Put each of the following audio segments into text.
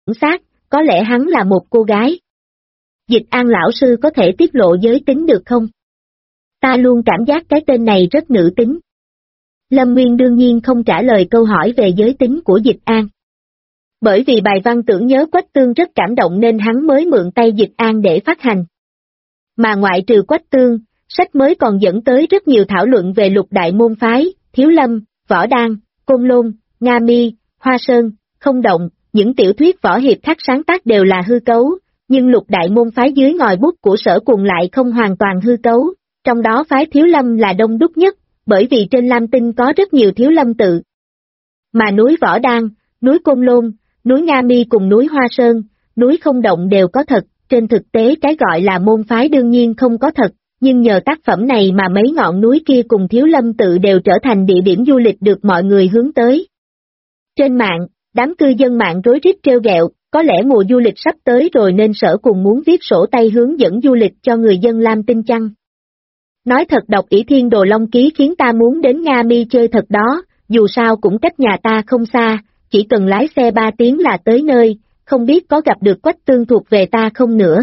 xác, có lẽ hắn là một cô gái. Dịch An lão sư có thể tiết lộ giới tính được không? Ta luôn cảm giác cái tên này rất nữ tính. Lâm Nguyên đương nhiên không trả lời câu hỏi về giới tính của Dịch An. Bởi vì bài văn tưởng nhớ Quách Tương rất cảm động nên hắn mới mượn tay Dịch An để phát hành. Mà ngoại trừ Quách Tương, sách mới còn dẫn tới rất nhiều thảo luận về lục đại môn phái, Thiếu Lâm, Võ Đan, Côn Lôn, Nga Mi, Hoa Sơn, Không Động, những tiểu thuyết võ hiệp khác sáng tác đều là hư cấu, nhưng lục đại môn phái dưới ngòi bút của Sở Cùng lại không hoàn toàn hư cấu, trong đó phái Thiếu Lâm là đông đúc nhất, bởi vì trên Lam Tinh có rất nhiều Thiếu Lâm tự. Mà núi Võ Đan, núi Côn Lôn, núi Nga Mi cùng núi Hoa Sơn, núi Không Động đều có thật, trên thực tế cái gọi là môn phái đương nhiên không có thật, nhưng nhờ tác phẩm này mà mấy ngọn núi kia cùng Thiếu Lâm tự đều trở thành địa điểm du lịch được mọi người hướng tới. Trên mạng, đám cư dân mạng rối rít trêu ghẹo, có lẽ mùa du lịch sắp tới rồi nên Sở Cùng muốn viết sổ tay hướng dẫn du lịch cho người dân Lam Tinh chăng? Nói thật đọc ỷ Thiên Đồ Long Ký khiến ta muốn đến Nga Mi chơi thật đó, dù sao cũng cách nhà ta không xa, chỉ cần lái xe 3 tiếng là tới nơi, không biết có gặp được Quách Tương thuộc về ta không nữa.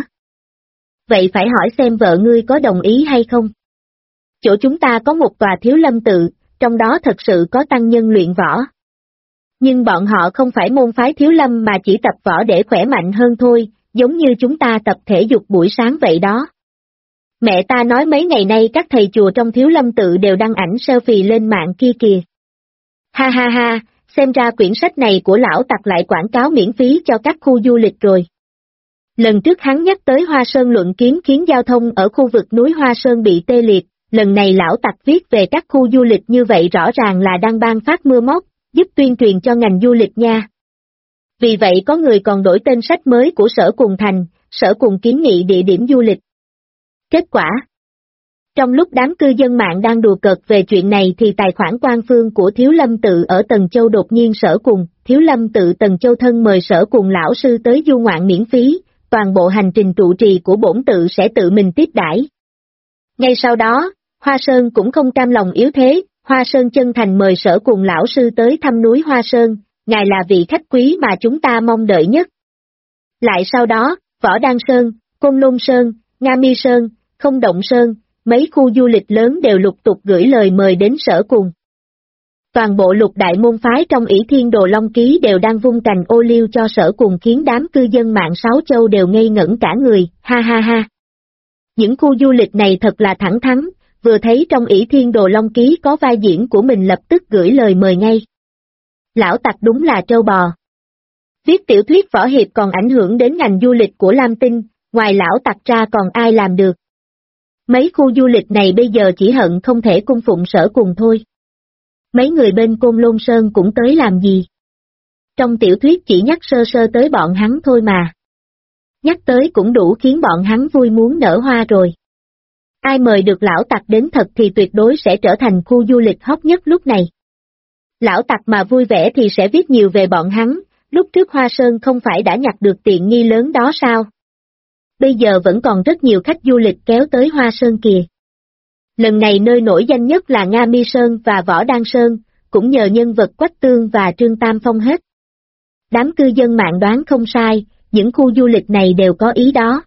Vậy phải hỏi xem vợ ngươi có đồng ý hay không? Chỗ chúng ta có một tòa Thiếu Lâm tự, trong đó thật sự có tăng nhân luyện võ. Nhưng bọn họ không phải môn phái Thiếu Lâm mà chỉ tập võ để khỏe mạnh hơn thôi, giống như chúng ta tập thể dục buổi sáng vậy đó. Mẹ ta nói mấy ngày nay các thầy chùa trong Thiếu Lâm tự đều đăng ảnh selfie lên mạng kia kìa. Ha ha ha, xem ra quyển sách này của lão Tặc lại quảng cáo miễn phí cho các khu du lịch rồi. Lần trước hắn nhắc tới Hoa Sơn luận kiếm khiến giao thông ở khu vực núi Hoa Sơn bị tê liệt, lần này lão Tặc viết về các khu du lịch như vậy rõ ràng là đang ban phát mưa móc, giúp tuyên truyền cho ngành du lịch nha. Vì vậy có người còn đổi tên sách mới của Sở Cùng thành, Sở Cùng kiến nghị địa điểm du lịch. Kết quả? Trong lúc đám cư dân mạng đang đùa cợt về chuyện này thì tài khoản quan phương của Thiếu Lâm tự ở Tần Châu đột nhiên Sở Cùng, Thiếu Lâm tự Tần Châu thân mời Sở Cùng lão sư tới du ngoạn miễn phí, toàn bộ hành trình trụ trì của bổn tự sẽ tự mình tiếp đãi. Ngay sau đó, Hoa Sơn cũng không cam lòng yếu thế, Hoa Sơn chân thành mời Sở Cùng lão sư tới thăm núi Hoa Sơn, ngài là vị khách quý mà chúng ta mong đợi nhất. Lại sau đó, Võ Đan Sơn, Côn Lôn Sơn, Nga Mi Sơn, Không Động Sơn, mấy khu du lịch lớn đều lục tục gửi lời mời đến Sở Cùng. Toàn bộ lục đại môn phái trong ỷ Thiên Đồ Long Ký đều đang vung cành ô liu cho Sở Cùng khiến đám cư dân mạng Sáu Châu đều ngây ngẩn cả người, ha ha ha. Những khu du lịch này thật là thẳng thắn, vừa thấy trong ỷ Thiên Đồ Long Ký có vai diễn của mình lập tức gửi lời mời ngay. Lão Tặc đúng là trâu bò. Viết tiểu thuyết võ hiệp còn ảnh hưởng đến ngành du lịch của Lam Tinh, ngoài lão Tặc ra còn ai làm được. Mấy khu du lịch này bây giờ chỉ hận không thể cung phụng Sở Cùng thôi. Mấy người bên Côn Lôn Sơn cũng tới làm gì? Trong tiểu thuyết chỉ nhắc sơ sơ tới bọn hắn thôi mà. Nhắc tới cũng đủ khiến bọn hắn vui muốn nở hoa rồi. Ai mời được lão Tặc đến thật thì tuyệt đối sẽ trở thành khu du lịch hot nhất lúc này. Lão Tặc mà vui vẻ thì sẽ viết nhiều về bọn hắn, lúc trước Hoa Sơn không phải đã nhặt được tiện nghi lớn đó sao? Bây giờ vẫn còn rất nhiều khách du lịch kéo tới Hoa Sơn kìa. Lần này nơi nổi danh nhất là Nga Mi Sơn và Võ Đan Sơn, cũng nhờ nhân vật Quách Tương và Trương Tam Phong hết. Đám cư dân mạng đoán không sai, những khu du lịch này đều có ý đó.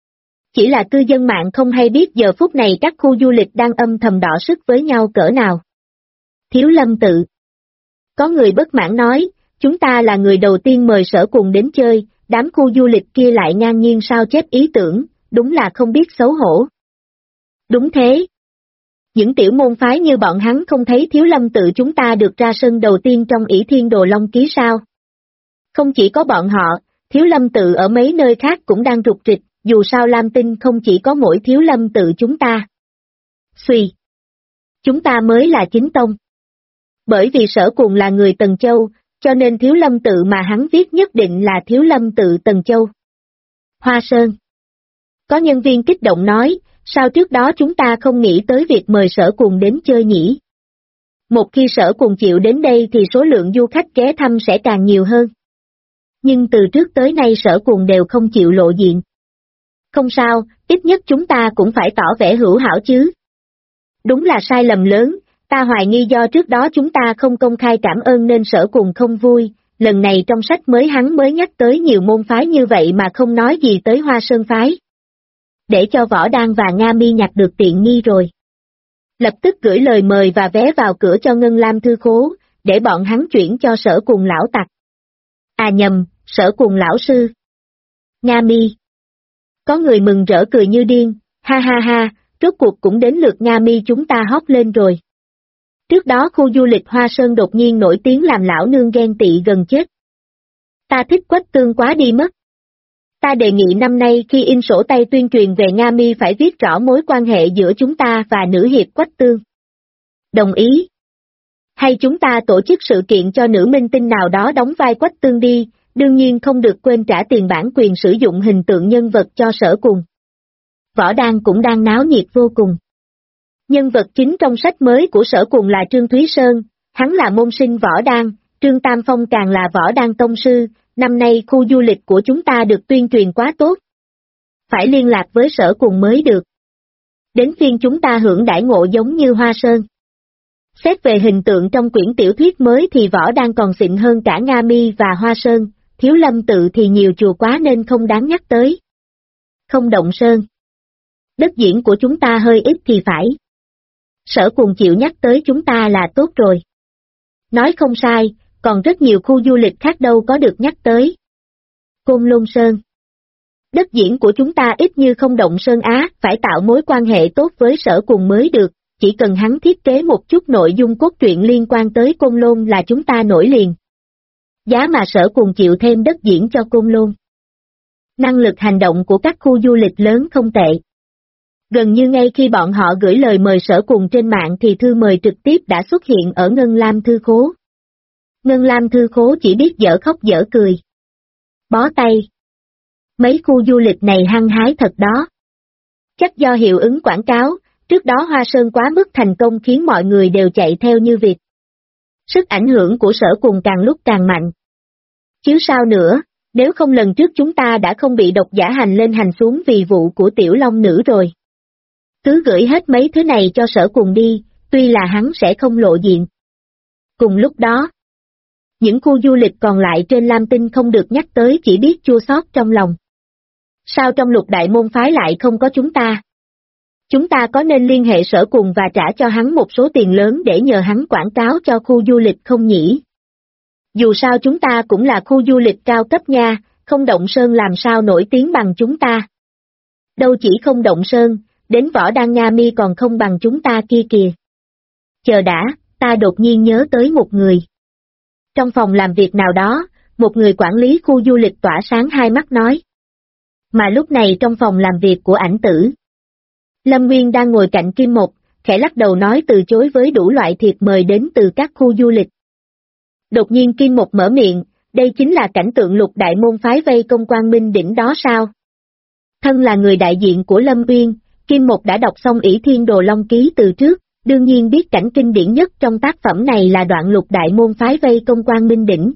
Chỉ là cư dân mạng không hay biết giờ phút này các khu du lịch đang âm thầm đọ sức với nhau cỡ nào. Thiếu Lâm tự. Có người bất mãn nói, chúng ta là người đầu tiên mời Sở Cùng đến chơi, đám khu du lịch kia lại ngang nhiên sao chép ý tưởng, đúng là không biết xấu hổ. Đúng thế. Những tiểu môn phái như bọn hắn không thấy Thiếu Lâm tự chúng ta được ra sân đầu tiên trong ỷ Thiên Đồ Long Ký sao? Không chỉ có bọn họ, Thiếu Lâm tự ở mấy nơi khác cũng đang rục rịch, dù sao Lam Tinh không chỉ có mỗi Thiếu Lâm tự chúng ta. Suy. Chúng ta mới là chính tông. Bởi vì Sở Cùng là người Tần Châu, cho nên Thiếu Lâm tự mà hắn viết nhất định là Thiếu Lâm tự Tần Châu. Hoa Sơn. Có nhân viên kích động nói, sao trước đó chúng ta không nghĩ tới việc mời Sở Cùng đến chơi nhỉ? Một khi Sở Cùng chịu đến đây thì số lượng du khách ghé thăm sẽ càng nhiều hơn. Nhưng từ trước tới nay Sở Cùng đều không chịu lộ diện. Không sao, ít nhất chúng ta cũng phải tỏ vẻ hữu hảo chứ. Đúng là sai lầm lớn, ta hoài nghi do trước đó chúng ta không công khai cảm ơn nên Sở Cùng không vui, lần này trong sách mới hắn mới nhắc tới nhiều môn phái như vậy mà không nói gì tới Hoa Sơn phái. Để cho Võ Đan và Nga Mi nhặt được tiện nghi rồi. Lập tức gửi lời mời và vé vào cửa cho Ngân Lam Thư Khố, để bọn hắn chuyển cho Sở Cuồng lão tặc. À nhầm, Sở Cuồng lão sư. Nga Mi. Có người mừng rỡ cười như điên, ha ha ha, rốt cuộc cũng đến lượt Nga Mi chúng ta hót lên rồi. Trước đó khu du lịch Hoa Sơn đột nhiên nổi tiếng làm lão nương ghen tị gần chết. Ta thích Quách Tương quá đi mất. Ta đề nghị năm nay khi in sổ tay tuyên truyền về Nga Mi phải viết rõ mối quan hệ giữa chúng ta và nữ hiệp Quách Tương. Đồng ý. Hay chúng ta tổ chức sự kiện cho nữ minh tinh nào đó đóng vai Quách Tương đi, đương nhiên không được quên trả tiền bản quyền sử dụng hình tượng nhân vật cho Sở Cuồng. Võ Đan cũng đang náo nhiệt vô cùng. Nhân vật chính trong sách mới của Sở Cuồng là Trương Thúy Sơn, hắn là môn sinh Võ Đan, Trương Tam Phong càng là Võ Đan tông sư, năm nay khu du lịch của chúng ta được tuyên truyền quá tốt. Phải liên lạc với Sở Cuồng mới được. Đến phiên chúng ta hưởng đãi ngộ giống như Hoa Sơn. Xét về hình tượng trong quyển tiểu thuyết mới thì Võ Đan còn xịn hơn cả Nga Mi và Hoa Sơn, Thiếu Lâm tự thì nhiều chùa quá nên không đáng nhắc tới. Không Động Sơn. Đất diễn của chúng ta hơi ít thì phải. Sở Cuồng chịu nhắc tới chúng ta là tốt rồi. Nói không sai, còn rất nhiều khu du lịch khác đâu có được nhắc tới. Côn Lôn Sơn. Đất diễn của chúng ta ít như Không Động Sơn á, phải tạo mối quan hệ tốt với Sở Cuồng mới được, chỉ cần hắn thiết kế một chút nội dung cốt truyện liên quan tới Côn Lôn là chúng ta nổi liền. Giá mà Sở Cuồng chịu thêm đất diễn cho Côn Lôn. Năng lực hành động của các khu du lịch lớn không tệ. Gần như ngay khi bọn họ gửi lời mời Sở Cuồng trên mạng thì thư mời trực tiếp đã xuất hiện ở Ngân Lam Thư Khố. Ngân Lam Thư Khố chỉ biết dở khóc dở cười. Bó tay. Mấy khu du lịch này hăng hái thật đó. Chắc do hiệu ứng quảng cáo, trước đó Hoa Sơn quá mức thành công khiến mọi người đều chạy theo như vịt. Sức ảnh hưởng của Sở Cuồng càng lúc càng mạnh. Chứ sao nữa, nếu không lần trước chúng ta đã không bị độc giả hành lên hành xuống vì vụ của Tiểu Long Nữ rồi. Cứ gửi hết mấy thứ này cho Sở Cuồng đi, tuy là hắn sẽ không lộ diện. Cùng lúc đó, những khu du lịch còn lại trên Lam Tinh không được nhắc tới chỉ biết chua xót trong lòng. Sao trong Lục Đại môn phái lại không có chúng ta? Chúng ta có nên liên hệ Sở Cuồng và trả cho hắn một số tiền lớn để nhờ hắn quảng cáo cho khu du lịch không nhỉ? Dù sao chúng ta cũng là khu du lịch cao cấp nha, Không Động Sơn làm sao nổi tiếng bằng chúng ta. Đâu chỉ Không Động Sơn, đến Võ Đan Nga Mi còn không bằng chúng ta kia kìa. Chờ đã, ta đột nhiên nhớ tới một người. Trong phòng làm việc nào đó, một người quản lý khu du lịch tỏa sáng hai mắt nói. Mà lúc này trong phòng làm việc của Ảnh Tử, Lâm Nguyên đang ngồi cạnh Kim Mộc, khẽ lắc đầu nói từ chối với đủ loại thiệp mời đến từ các khu du lịch. Đột nhiên Kim Mộc mở miệng, đây chính là cảnh tượng Lục Đại môn phái vây công Quang Minh đỉnh đó sao? Thân là người đại diện của Lâm Uyên, Kim Mộc đã đọc xong Ỷ Thiên Đồ Long Ký từ trước, đương nhiên biết cảnh kinh điển nhất trong tác phẩm này là đoạn Lục Đại môn phái vây công Quang Minh đỉnh.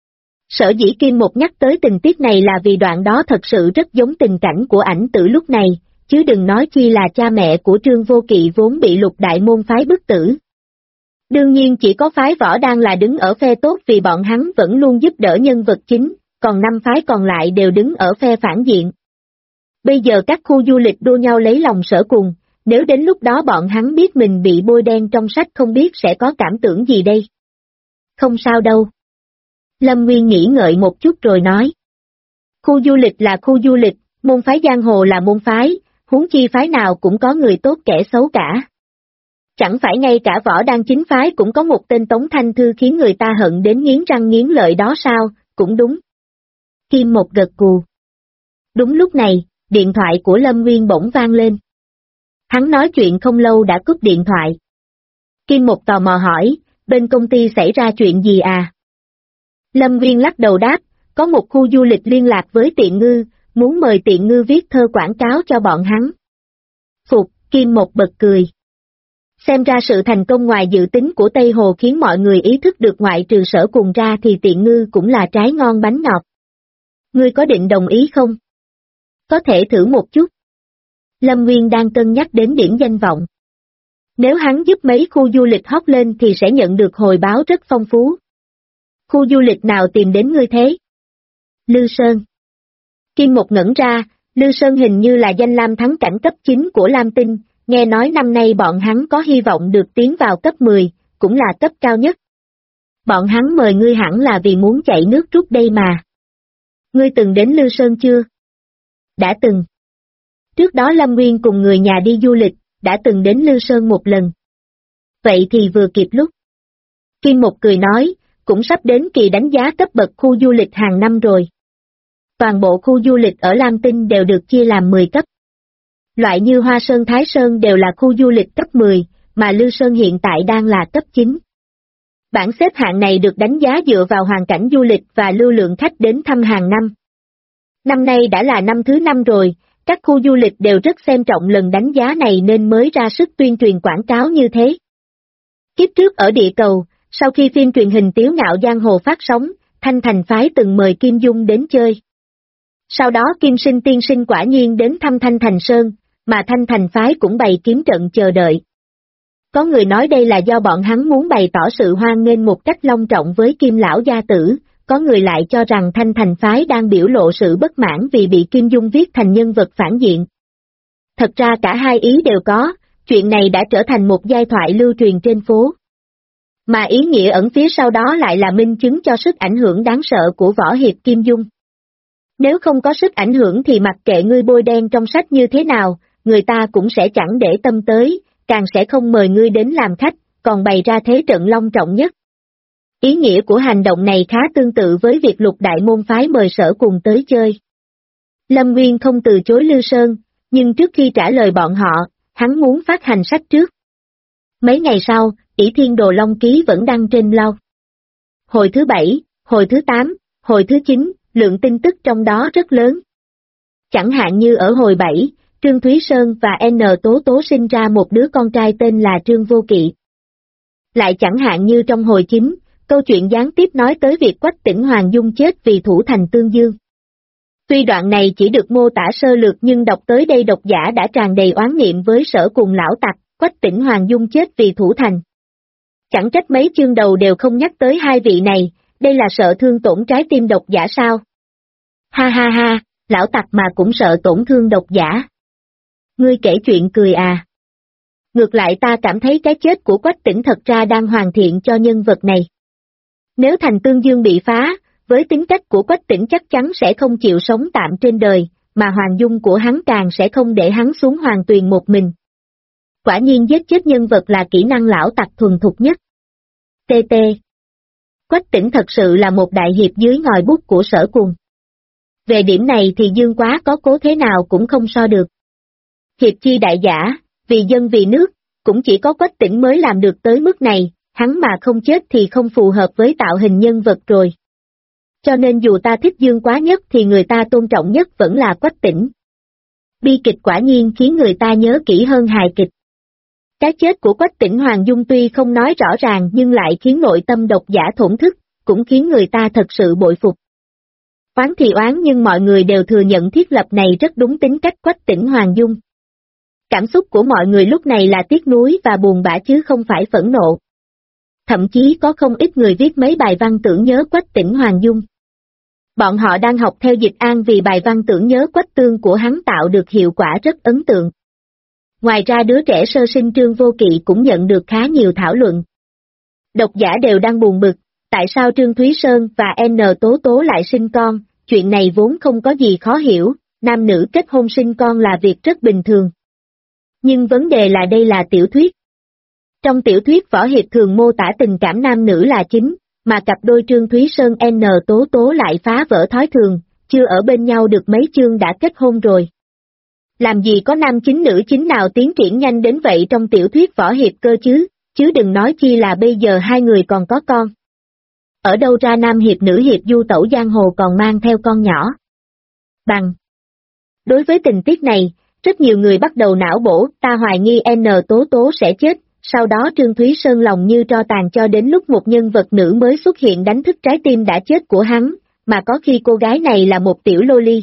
Sở dĩ Kim Mộc nhắc tới tình tiết này là vì đoạn đó thật sự rất giống tình cảnh của Ảnh Tử lúc này, chứ đừng nói chi là cha mẹ của Trương Vô Kỵ vốn bị Lục Đại môn phái bức tử. Đương nhiên chỉ có phái Võ Đan là đứng ở phe tốt vì bọn hắn vẫn luôn giúp đỡ nhân vật chính, còn 5 phái còn lại đều đứng ở phe phản diện. Bây giờ các khu du lịch đua nhau lấy lòng Sở Cuồng, nếu đến lúc đó bọn hắn biết mình bị bôi đen trong sách không biết sẽ có cảm tưởng gì đây. Không sao đâu. Lâm Nguyên nghĩ ngợi một chút rồi nói. Khu du lịch là khu du lịch, môn phái giang hồ là môn phái, huống chi phái nào cũng có người tốt kẻ xấu cả. Chẳng phải ngay cả Võ Đan chính phái cũng có một tên Tống Thanh Thư khiến người ta hận đến nghiến răng nghiến lợi đó sao, cũng đúng. Kim Mộc gật gù. Đúng lúc này, điện thoại của Lâm Nguyên bỗng vang lên. Hắn nói chuyện không lâu đã cúp điện thoại. Kim Mộc tò mò hỏi, bên công ty xảy ra chuyện gì à? Lâm Nguyên lắc đầu đáp, có một khu du lịch liên lạc với Tiện Ngư, muốn mời Tiện Ngư viết thơ quảng cáo cho bọn hắn. Phục, Kim Mộc bật cười. Xem ra sự thành công ngoài dự tính của Tây Hồ khiến mọi người ý thức được ngoại trừ Sở Cuồng ra thì Tiện Ngư cũng là trái ngon bánh ngọt. Ngươi có định đồng ý không? Có thể thử một chút. Lâm Nguyên đang cân nhắc đến điểm danh vọng. Nếu hắn giúp mấy khu du lịch hot lên thì sẽ nhận được hồi báo rất phong phú. Khu du lịch nào tìm đến ngươi thế? Lư Sơn. Kim Một ngẩn ra, Lư Sơn hình như là danh lam thắng cảnh cấp 9 của Lam Tinh, nghe nói năm nay bọn hắn có hy vọng được tiến vào cấp 10, cũng là cấp cao nhất. Bọn hắn mời ngươi hẳn là vì muốn chạy nước rút đây mà. Ngươi từng đến Lư Sơn chưa? Đã từng. Trước đó Lâm Nguyên cùng người nhà đi du lịch, đã từng đến Lư Sơn một lần. Vậy thì vừa kịp lúc. Kim Một cười nói, cũng sắp đến kỳ đánh giá cấp bậc khu du lịch hàng năm rồi. Toàn bộ khu du lịch ở Lam Tinh đều được chia làm 10 cấp. Loại như Hoa Sơn Thái Sơn đều là khu du lịch cấp 10, mà Lư Sơn hiện tại đang là cấp 9. Bảng xếp hạng này được đánh giá dựa vào hoàn cảnh du lịch và lưu lượng khách đến thăm hàng năm. Năm nay đã là năm thứ 5 rồi, các khu du lịch đều rất xem trọng lần đánh giá này nên mới ra sức tuyên truyền quảng cáo như thế. Kiếp trước ở địa cầu, sau khi phim truyền hình Tiếu Ngạo Giang Hồ phát sóng, Thanh Thành phái từng mời Kim Dung đến chơi. Sau đó Kim Sinh tiên sinh quả nhiên đến thăm Thanh Thành Sơn, mà Thanh Thành phái cũng bày kiếm trận chờ đợi. Có người nói đây là do bọn hắn muốn bày tỏ sự hoan nghênh một cách long trọng với Kim lão gia tử, có người lại cho rằng Thanh Thành phái đang biểu lộ sự bất mãn vì bị Kim Dung viết thành nhân vật phản diện. Thật ra cả hai ý đều có, chuyện này đã trở thành một giai thoại lưu truyền trên phố. Mà ý nghĩa ẩn phía sau đó lại là minh chứng cho sức ảnh hưởng đáng sợ của võ hiệp Kim Dung. Nếu không có sức ảnh hưởng thì mặc kệ ngươi bôi đen trong sách như thế nào, người ta cũng sẽ chẳng để tâm tới, càng sẽ không mời ngươi đến làm khách, còn bày ra thế trận long trọng nhất. Ý nghĩa của hành động này khá tương tự với việc Lục Đại môn phái mời Sở Cùng tới chơi. Lâm Nguyên không từ chối Lư Sơn, nhưng trước khi trả lời bọn họ, hắn muốn phát hành sách trước. Mấy ngày sau, ỷ Thiên Đồ Long Ký vẫn đăng trên blog. Hồi thứ 7, hồi thứ 8, hồi thứ 9, lượng tin tức trong đó rất lớn. Chẳng hạn như ở hồi 7, Trương Thúy Sơn và N Tố Tố sinh ra một đứa con trai tên là Trương Vô Kỵ. Lại chẳng hạn như trong hồi 9, câu chuyện gián tiếp nói tới việc Quách Tĩnh Hoàng Dung chết vì thủ thành Tương Dương. Tuy đoạn này chỉ được mô tả sơ lược nhưng đọc tới đây độc giả đã tràn đầy oán niệm với Sở Cùng lão tặc, Quách Tĩnh Hoàng Dung chết vì thủ thành. Chẳng trách mấy chương đầu đều không nhắc tới hai vị này, đây là sợ thương tổn trái tim độc giả sao? Ha ha ha, lão tặc mà cũng sợ tổn thương độc giả. Ngươi kể chuyện cười à? Ngược lại ta cảm thấy cái chết của Quách Tĩnh thật ra đang hoàn thiện cho nhân vật này. Nếu thành Tương Dương bị phá, với tính cách của Quách Tĩnh chắc chắn sẽ không chịu sống tạm trên đời, mà Hoàng Dung của hắn càng sẽ không để hắn xuống hoàng tuyền một mình. Quả nhiên giết chết nhân vật là kỹ năng lão tặc thuần thục nhất. TT. Quách Tĩnh thật sự là một đại hiệp dưới ngòi bút của Sở Cùng. Về điểm này thì Dương Quá có cố thế nào cũng không so được. Hiệp chi đại giả, vì dân vì nước, cũng chỉ có Quách Tĩnh mới làm được tới mức này, hắn mà không chết thì không phù hợp với tạo hình nhân vật rồi. Cho nên dù ta thích Dương Quá nhất thì người ta tôn trọng nhất vẫn là Quách Tĩnh. Bi kịch quả nhiên khiến người ta nhớ kỹ hơn hài kịch. Cái chết của Quách Tĩnh Hoàng Dung tuy không nói rõ ràng nhưng lại khiến nội tâm độc giả thổn thức, cũng khiến người ta thật sự bội phục. Oán thì oán nhưng mọi người đều thừa nhận thiết lập này rất đúng tính cách Quách Tĩnh Hoàng Dung. Cảm xúc của mọi người lúc này là tiếc nuối và buồn bã chứ không phải phẫn nộ. Thậm chí có không ít người viết mấy bài văn tưởng nhớ Quách Tĩnh Hoàng Dung. Bọn họ đang học theo Dịch An vì bài văn tưởng nhớ Quách Tương của hắn tạo được hiệu quả rất ấn tượng. Ngoài ra đứa trẻ sơ sinh Trương Vô Kỵ cũng nhận được khá nhiều thảo luận. Độc giả đều đang buồn bực, tại sao Trương Thúy Sơn và N Tố Tố lại sinh con, chuyện này vốn không có gì khó hiểu, nam nữ kết hôn sinh con là việc rất bình thường. Nhưng vấn đề là đây là tiểu thuyết. Trong tiểu thuyết võ hiệp thường mô tả tình cảm nam nữ là chính, mà cặp đôi Trương Thúy Sơn N Tố Tố lại phá vỡ thói thường, chưa ở bên nhau được mấy chương đã kết hôn rồi. Làm gì có nam chính nữ chính nào tiến triển nhanh đến vậy trong tiểu thuyết võ hiệp cơ chứ đừng nói chi là bây giờ hai người còn có con. Ở đâu ra nam hiệp nữ hiệp du tẩu giang hồ còn mang theo con nhỏ? Bằng. Đối với tình tiết này, rất nhiều người bắt đầu não bổ, ta hoài nghi N Tố Tố sẽ chết, sau đó Trương Thúy Sơn lòng như tro tàn cho đến lúc một nhân vật nữ mới xuất hiện đánh thức trái tim đã chết của hắn, mà có khi cô gái này là một tiểu loli.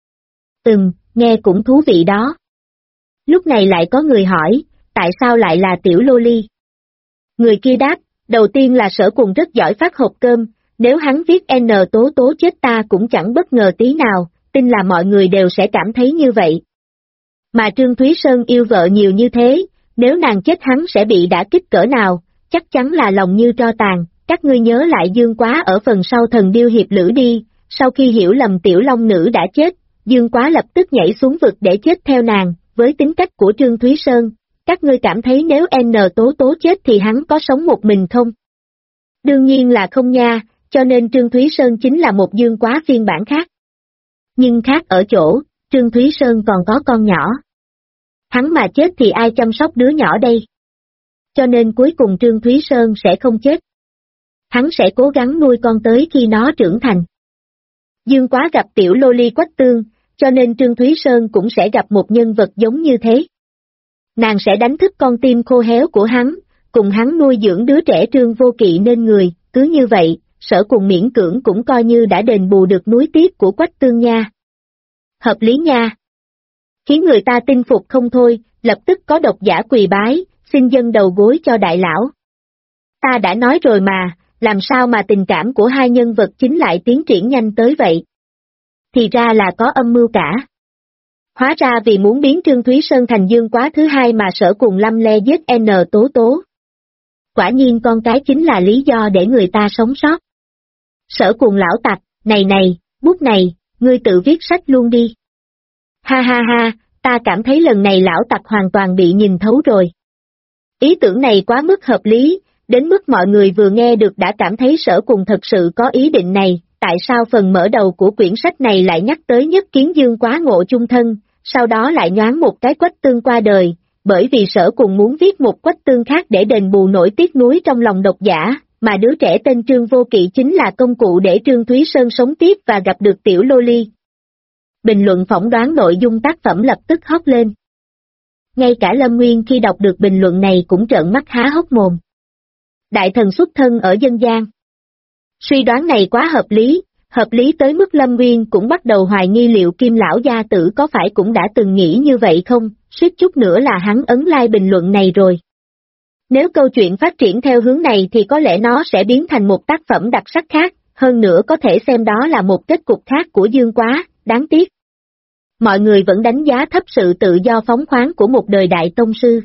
Nghe cũng thú vị đó. Lúc này lại có người hỏi, tại sao lại là tiểu loli? Người kia đáp, đầu tiên là Sở Cùng rất giỏi phát hộp cơm, nếu hắn viết N tố tố chết ta cũng chẳng bất ngờ tí nào, tin là mọi người đều sẽ cảm thấy như vậy. Mà Trương Thúy Sơn yêu vợ nhiều như thế, nếu nàng chết hắn sẽ bị đả kích cỡ nào, chắc chắn là lòng như tro tàn. Các ngươi nhớ lại Dương Quá ở phần sau Thần Điêu Hiệp Lữ đi, sau khi hiểu lầm Tiểu Long Nữ đã chết, Dương Quá lập tức nhảy xuống vực để chết theo nàng, với tính cách của Trương Thúy Sơn, các ngươi cảm thấy nếu N tố tố chết thì hắn có sống một mình không? Đương nhiên là không nha, cho nên Trương Thúy Sơn chính là một Dương Quá phiên bản khác. Nhưng khác ở chỗ, Trương Thúy Sơn còn có con nhỏ. Hắn mà chết thì ai chăm sóc đứa nhỏ đây? Cho nên cuối cùng Trương Thúy Sơn sẽ không chết. Hắn sẽ cố gắng nuôi con tới khi nó trưởng thành. Dương Quá gặp tiểu lô ly Quách Tương, cho nên Trương Thúy Sơn cũng sẽ gặp một nhân vật giống như thế. Nàng sẽ đánh thức con tim khô héo của hắn, cùng hắn nuôi dưỡng đứa trẻ Trương Vô Kỵ nên người, cứ như vậy, Sở Cùng miễn cưỡng cũng coi như đã đền bù được núi tiếc của Quách Tương nha. Hợp lý nha. Khiến người ta tin phục không thôi, lập tức có độc giả quỳ bái, xin dâng đầu gối cho đại lão. Ta đã nói rồi mà, làm sao mà tình cảm của hai nhân vật chính lại tiến triển nhanh tới vậy? Thì ra là có âm mưu cả. Hóa ra vì muốn biến Trương Thúy Sơn thành Dương Quá thứ hai mà Sở Cùng lăm le giết N tố tố. Quả nhiên con cái chính là lý do để người ta sống sót. Sở Cùng lão tặc, này, bút này, ngươi tự viết sách luôn đi. Ha ha ha, ta cảm thấy lần này lão tặc hoàn toàn bị nhìn thấu rồi. Ý tưởng này quá mức hợp lý, đến mức mọi người vừa nghe được đã cảm thấy Sở Cùng thật sự có ý định này. Tại sao phần mở đầu của quyển sách này lại nhắc tới Nhất Kiến Dương Quá ngộ chung thân, sau đó lại nhoáng một cái Quách Tương qua đời, bởi vì Sở Cùng muốn viết một Quách Tương khác để đền bù nỗi tiếc nuối trong lòng độc giả, mà đứa trẻ tên Trương Vô Kỵ chính là công cụ để Trương Thúy Sơn sống tiếp và gặp được tiểu lô ly. Bình luận phỏng đoán nội dung tác phẩm lập tức hót lên. Ngay cả Lâm Nguyên khi đọc được bình luận này cũng trợn mắt há hốc mồm. Đại thần xuất thân ở dân gian. Suy đoán này quá hợp lý tới mức Lâm Nguyên cũng bắt đầu hoài nghi liệu Kim lão gia tử có phải cũng đã từng nghĩ như vậy không, suýt chút nữa là hắn ấn like bình luận này rồi. Nếu câu chuyện phát triển theo hướng này thì có lẽ nó sẽ biến thành một tác phẩm đặc sắc khác, hơn nữa có thể xem đó là một kết cục khác của Dương Quá, đáng tiếc. Mọi người vẫn đánh giá thấp sự tự do phóng khoáng của một đời đại tông sư.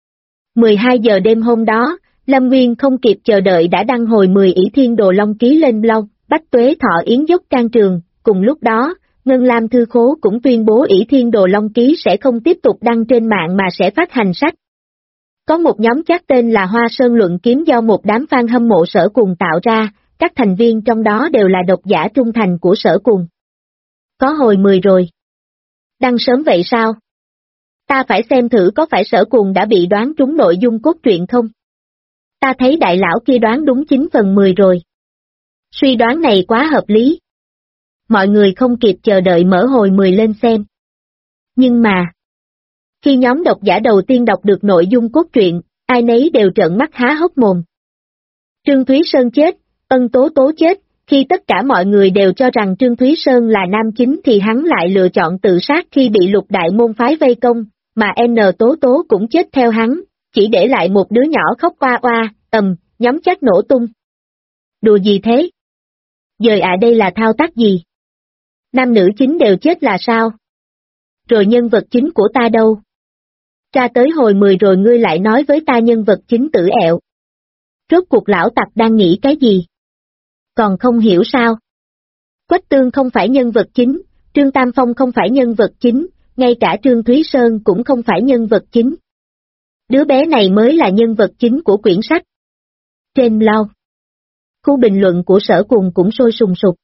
12 giờ đêm hôm đó, Lâm Nguyên không kịp chờ đợi đã đăng hồi 10 ỷ thiên đồ long ký lên blog, Bách Tuế Thọ Yến dốc can trường, cùng lúc đó, Ngân Lam Thư Khố cũng tuyên bố ỷ thiên đồ long ký sẽ không tiếp tục đăng trên mạng mà sẽ phát hành sách. Có một nhóm chat tên là Hoa Sơn Luận Kiếm do một đám fan hâm mộ Sở Cùng tạo ra, các thành viên trong đó đều là độc giả trung thành của Sở Cùng. Có hồi 10 rồi. Đăng sớm vậy sao? Ta phải xem thử có phải Sở Cùng đã bị đoán trúng nội dung cốt truyện không? Ta thấy đại lão kia đoán đúng 9 phần 10 rồi. Suy đoán này quá hợp lý. Mọi người không kịp chờ đợi mở hồi 10 lên xem. Nhưng mà, khi nhóm độc giả đầu tiên đọc được nội dung cốt truyện, ai nấy đều trợn mắt há hốc mồm. Trương Thúy Sơn chết, Ân Tố Tố chết, khi tất cả mọi người đều cho rằng Trương Thúy Sơn là nam chính thì hắn lại lựa chọn tự sát khi bị Lục Đại Môn phái vây công, mà N Tố Tố cũng chết theo hắn, chỉ để lại một đứa nhỏ khóc oa oa, nhóm chat nổ tung. Đùa gì thế? Giời ạ đây là thao tác gì? Nam nữ chính đều chết là sao? Rồi nhân vật chính của ta đâu? Ra tới hồi 10 rồi ngươi lại nói với ta nhân vật chính tử ẹo. Rốt cuộc lão tặc đang nghĩ cái gì? Còn không hiểu sao? Quách Tương không phải nhân vật chính, Trương Tam Phong không phải nhân vật chính, ngay cả Trương Thúy Sơn cũng không phải nhân vật chính. Đứa bé này mới là nhân vật chính của quyển sách. Trên blog, khu bình luận của Sở Cùng cũng sôi sùng sục.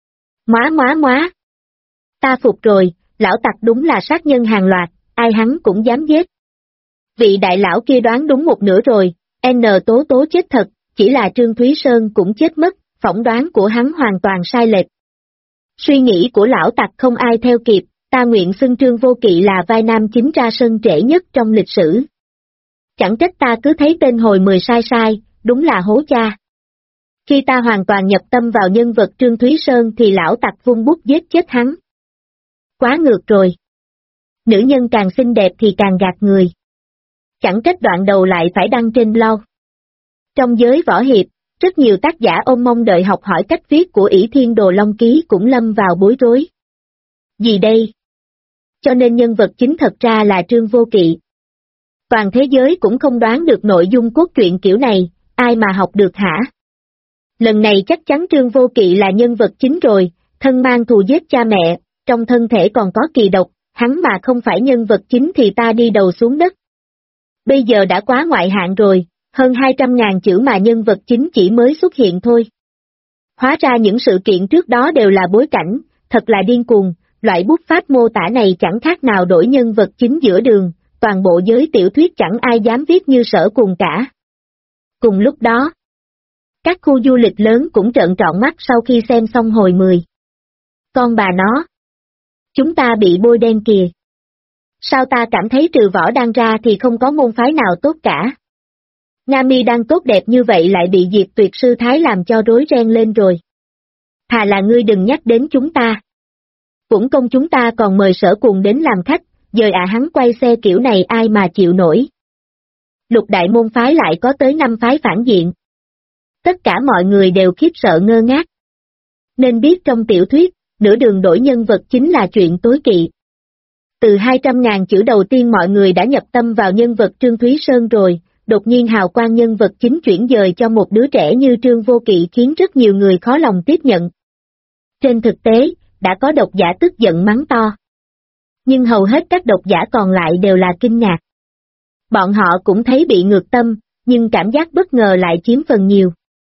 Móa. Ta phục rồi, lão tặc đúng là sát nhân hàng loạt, ai hắn cũng dám giết. Vị đại lão kia đoán đúng một nửa rồi, N Tố Tố chết thật, chỉ là Trương Thúy Sơn cũng chết mất, phỏng đoán của hắn hoàn toàn sai lệch. Suy nghĩ của lão tặc không ai theo kịp, ta nguyện xưng Trương Vô Kỵ là vai nam chính ra sân trễ nhất trong lịch sử. Chẳng trách ta cứ thấy tên hồi 10 sai, đúng là hố cha. Khi ta hoàn toàn nhập tâm vào nhân vật Trương Thúy Sơn thì lão tặc vung bút giết chết hắn. Quá ngược rồi. Nữ nhân càng xinh đẹp thì càng gạt người. Chẳng trách đoạn đầu lại phải đăng trên blog. Trong giới võ hiệp, Rất nhiều tác giả ôm mong đợi học hỏi cách viết của ỷ thiên đồ long ký cũng lâm vào bối rối. Gì đây? Cho nên nhân vật chính thật ra là Trương Vô Kỵ. Toàn thế giới cũng không đoán được nội dung cốt truyện kiểu này, ai mà học được hả? Lần này chắc chắn Trương Vô Kỵ là nhân vật chính rồi, thân mang thù giết cha mẹ, trong thân thể còn có kỳ độc, hắn mà không phải nhân vật chính thì ta đi đầu xuống đất. Bây giờ đã quá ngoại hạng rồi, hơn 200.000 chữ mà nhân vật chính chỉ mới xuất hiện thôi. Hóa ra những sự kiện trước đó đều là bối cảnh, thật là điên cuồng, loại bút pháp mô tả này chẳng khác nào đổi nhân vật chính giữa đường, toàn bộ giới tiểu thuyết chẳng ai dám viết như Sở Cuồng cả. Cùng lúc đó, các khu du lịch lớn cũng trợn tròn mắt sau khi xem xong hồi 10. Con bà nó! Chúng ta bị bôi đen kìa. Sao ta cảm thấy trừ Võ Đăng ra thì không có môn phái nào tốt cả. Nga Mi đang tốt đẹp như vậy lại bị Diệt Tuyệt Sư Thái làm cho rối ren lên rồi. Thà là ngươi đừng nhắc đến chúng ta. Cũng công chúng ta còn mời Sở Cuồng đến làm khách, dời hắn quay xe kiểu này ai mà chịu nổi. Lục đại môn phái lại có tới 5 phái phản diện. Tất cả mọi người đều khiếp sợ ngơ ngác. Nên biết trong tiểu thuyết, nửa đường đổi nhân vật chính là chuyện tối kỵ. Từ 200.000 chữ đầu tiên mọi người đã nhập tâm vào nhân vật Trương Thúy Sơn rồi, đột nhiên hào quang nhân vật chính chuyển dời cho một đứa trẻ như Trương Vô Kỵ khiến rất nhiều người khó lòng tiếp nhận. Trên thực tế, đã có độc giả tức giận mắng to. Nhưng hầu hết các độc giả còn lại đều là kinh ngạc. Bọn họ cũng thấy bị ngược tâm, nhưng cảm giác bất ngờ lại chiếm phần nhiều.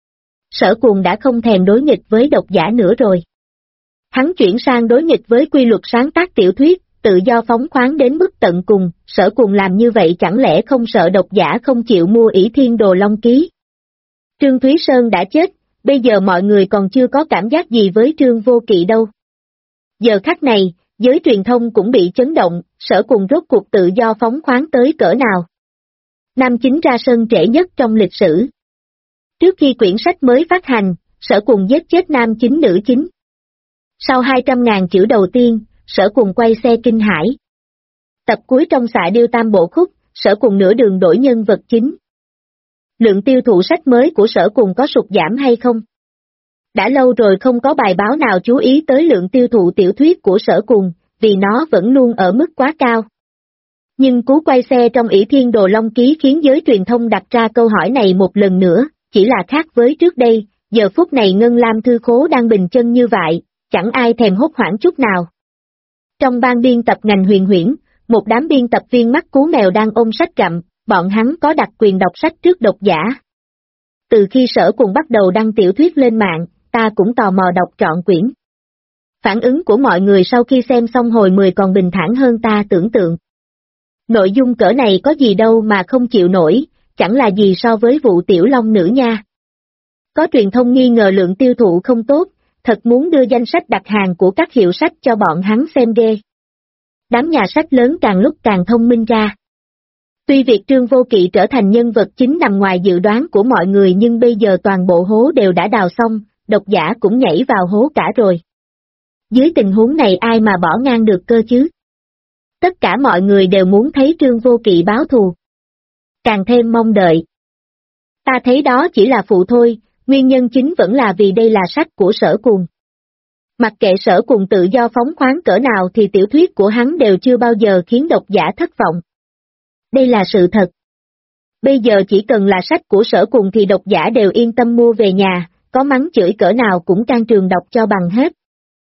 Sở Cuồng đã không thèm đối nghịch với độc giả nữa rồi. Hắn chuyển sang đối nghịch với quy luật sáng tác tiểu thuyết, tự do phóng khoáng đến mức tận cùng, Sở Cuồng làm như vậy chẳng lẽ không sợ độc giả không chịu mua ỷ thiên đồ long ký. Trương Thúy Sơn đã chết, bây giờ mọi người còn chưa có cảm giác gì với Trương Vô Kỵ đâu. Giờ khắc này, giới truyền thông cũng bị chấn động, Sở Cuồng rốt cuộc tự do phóng khoáng tới cỡ nào. Nam chính ra sân trễ nhất trong lịch sử. Trước khi quyển sách mới phát hành, Sở Cuồng giết chết nam chính nữ chính. Sau 200.000 chữ đầu tiên, Sở Cuồng quay xe kinh hải. Tập cuối trong Xạ Điêu Tam Bộ Khúc, Sở Cuồng nửa đường đổi nhân vật chính. Lượng tiêu thụ sách mới của Sở Cuồng có sụt giảm hay không? Đã lâu rồi không có bài báo nào chú ý tới lượng tiêu thụ tiểu thuyết của Sở Cuồng, vì nó vẫn luôn ở mức quá cao. Nhưng cú quay xe trong ỷ thiên đồ long ký khiến giới truyền thông đặt ra câu hỏi này một lần nữa, chỉ là khác với trước đây, giờ phút này Ngân Lam Thư Khố đang bình chân như vậy, chẳng ai thèm hốt hoảng chút nào. Trong ban biên tập ngành huyền huyễn, một đám biên tập viên mắt cú mèo đang ôm sách gặm, bọn hắn có đặc quyền đọc sách trước độc giả. Từ khi Sở Cuồng bắt đầu đăng tiểu thuyết lên mạng, ta cũng tò mò đọc trọn quyển. Phản ứng của mọi người sau khi xem xong hồi 10 còn bình thản hơn ta tưởng tượng. Nội dung cỡ này có gì đâu mà không chịu nổi, chẳng là gì so với vụ Tiểu Long Nữ nha. Có truyền thông nghi ngờ lượng tiêu thụ không tốt, thật muốn đưa danh sách đặt hàng của các hiệu sách cho bọn hắn xem ghê. Đám nhà sách lớn càng lúc càng thông minh ra. Tuy việc Trương Vô Kỵ trở thành nhân vật chính nằm ngoài dự đoán của mọi người nhưng bây giờ toàn bộ hố đều đã đào xong, độc giả cũng nhảy vào hố cả rồi. Dưới tình huống này ai mà bỏ ngang được cơ chứ? Tất cả mọi người đều muốn thấy Trương Vô Kỵ báo thù. Càng thêm mong đợi. Ta thấy đó chỉ là phụ thôi, nguyên nhân chính vẫn là vì đây là sách của Sở Cuồng. Mặc kệ Sở Cuồng tự do phóng khoáng cỡ nào thì tiểu thuyết của hắn đều chưa bao giờ khiến độc giả thất vọng. Đây là sự thật. Bây giờ chỉ cần là sách của Sở Cuồng thì độc giả đều yên tâm mua về nhà, có mắng chửi cỡ nào cũng can trường đọc cho bằng hết.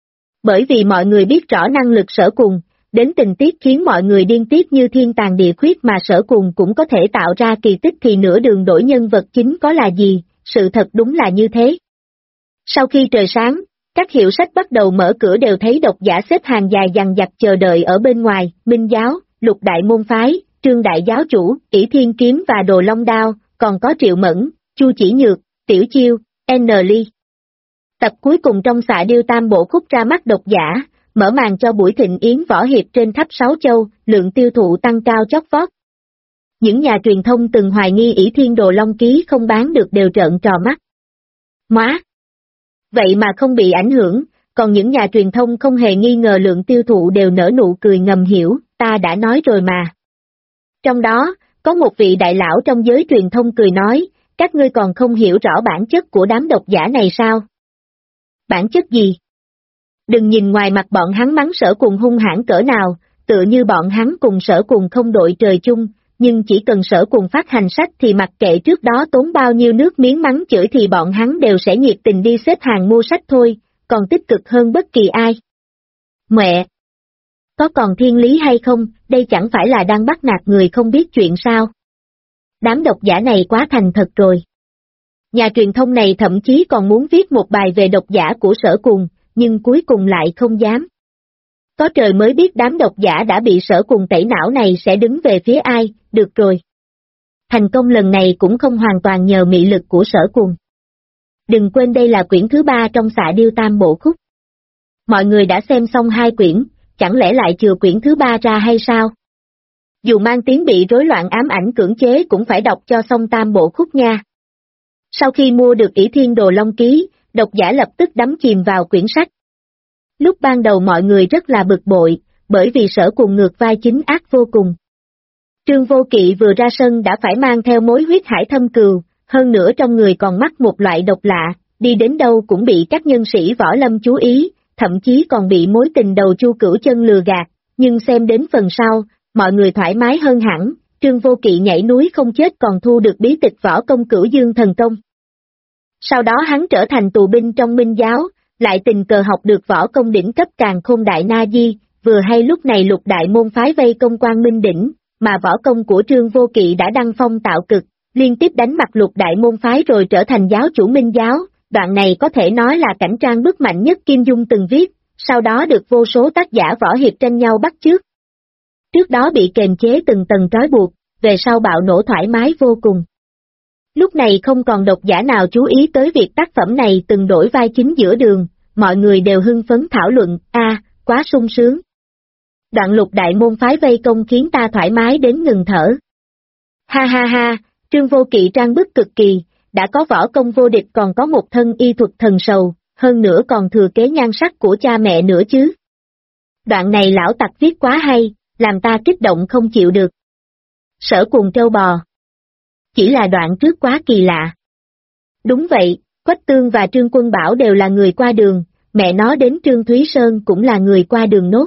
Bởi vì mọi người biết rõ năng lực Sở Cuồng, đến tình tiết khiến mọi người điên tiết như thiên tàng địa khuyết mà Sở Cuồng cũng có thể tạo ra kỳ tích thì nửa đường đổi nhân vật chính có là gì, sự thật đúng là như thế. Sau khi trời sáng, các hiệu sách bắt đầu mở cửa đều thấy độc giả xếp hàng dài dằng dặc chờ đợi ở bên ngoài, Minh Giáo, Lục Đại Môn Phái, Trương Đại Giáo Chủ, ỷ Thiên Kiếm và Đồ Long Đao, còn có Triệu Mẫn, Chu Chỉ Nhược, Tiểu Chiêu, N. Ly. Tập cuối cùng trong Xạ Điêu Tam Bộ Khúc ra mắt độc giả, mở màn cho buổi thịnh yến võ hiệp trên khắp 6 châu, lượng tiêu thụ tăng cao chót vót. Những nhà truyền thông từng hoài nghi ỷ thiên đồ long ký không bán được đều trợn trò mắt. Móa! Vậy mà không bị ảnh hưởng, còn những nhà truyền thông không hề nghi ngờ lượng tiêu thụ đều nở nụ cười ngầm hiểu, ta đã nói rồi mà. Trong đó, có một vị đại lão trong giới truyền thông cười nói, Các ngươi còn không hiểu rõ bản chất của đám độc giả này sao? Bản chất gì? Đừng nhìn ngoài mặt bọn hắn mắng Sở Cùng hung hãn cỡ nào, tựa như bọn hắn cùng Sở Cùng không đội trời chung, nhưng chỉ cần Sở Cùng phát hành sách thì mặc kệ trước đó tốn bao nhiêu nước miếng mắng chửi thì bọn hắn đều sẽ nhiệt tình đi xếp hàng mua sách thôi, còn tích cực hơn bất kỳ ai. Mẹ! Có còn thiên lý hay không, đây chẳng phải là đang bắt nạt người không biết chuyện sao? Đám độc giả này quá thành thật rồi. Nhà truyền thông này thậm chí còn muốn viết một bài về độc giả của Sở Cùng, nhưng cuối cùng lại không dám. Có trời mới biết đám độc giả đã bị Sở Cùng tẩy não này sẽ đứng về phía ai, được rồi. Thành công lần này cũng không hoàn toàn nhờ mị lực của Sở Cùng. Đừng quên đây là quyển thứ 3 trong Xạ Điêu Tam Bộ Khúc. Mọi người đã xem xong 2 quyển, chẳng lẽ lại chừa quyển thứ 3 ra hay sao? Dù mang tiếng bị rối loạn ám ảnh cưỡng chế cũng phải đọc cho xong Tam Bộ Khúc nha. Sau khi mua được Ỷ Thiên Đồ Long Ký, độc giả lập tức đắm chìm vào quyển sách. Lúc ban đầu mọi người rất là bực bội, bởi vì Sở Cùng ngược vai chính ác vô cùng. Trương Vô Kỵ vừa ra sân đã phải mang theo mối huyết hải thâm cừu, hơn nữa trong người còn mắc một loại độc lạ, đi đến đâu cũng bị các nhân sĩ võ lâm chú ý, thậm chí còn bị mối tình đầu Chu Cửu Chân lừa gạt, nhưng xem đến phần sau, mọi người thoải mái hơn hẳn, Trương Vô Kỵ nhảy núi không chết còn thu được bí tịch võ công Cửu Dương Thần Công. Sau đó hắn trở thành tù binh trong Minh Giáo, lại tình cờ học được võ công đỉnh cấp Càn Khôn Đại Na Di, vừa hay lúc này Lục Đại môn phái vây công Quang Minh đỉnh, mà võ công của Trương Vô Kỵ đã đăng phong tạo cực, liên tiếp đánh mặt Lục Đại môn phái rồi trở thành giáo chủ Minh Giáo, đoạn này có thể nói là cảnh trang bức mạnh nhất Kim Dung từng viết, sau đó được vô số tác giả võ hiệp tranh nhau bắt chước. Trước đó bị kềm chế từng tầng trói buộc, về sau bạo nổ thoải mái vô cùng. Lúc này không còn độc giả nào chú ý tới việc tác phẩm này từng đổi vai chính giữa đường, mọi người đều hưng phấn thảo luận, quá sung sướng. Đoạn Lục Đại môn phái vây công khiến ta thoải mái đến ngừng thở. Ha ha ha, Trương Vô Kỵ trang bức cực kỳ, đã có võ công vô địch còn có một thân y thuật thần sầu, hơn nữa còn thừa kế nhan sắc của cha mẹ nữa chứ. Đoạn này lão tặc viết quá hay, làm ta kích động không chịu được. Sở Cùng trâu bò. Chỉ là đoạn trước quá kỳ lạ. Đúng vậy, Quách Tương và Trương Quân Bảo đều là người qua đường, mẹ nó đến Trương Thúy Sơn cũng là người qua đường nốt.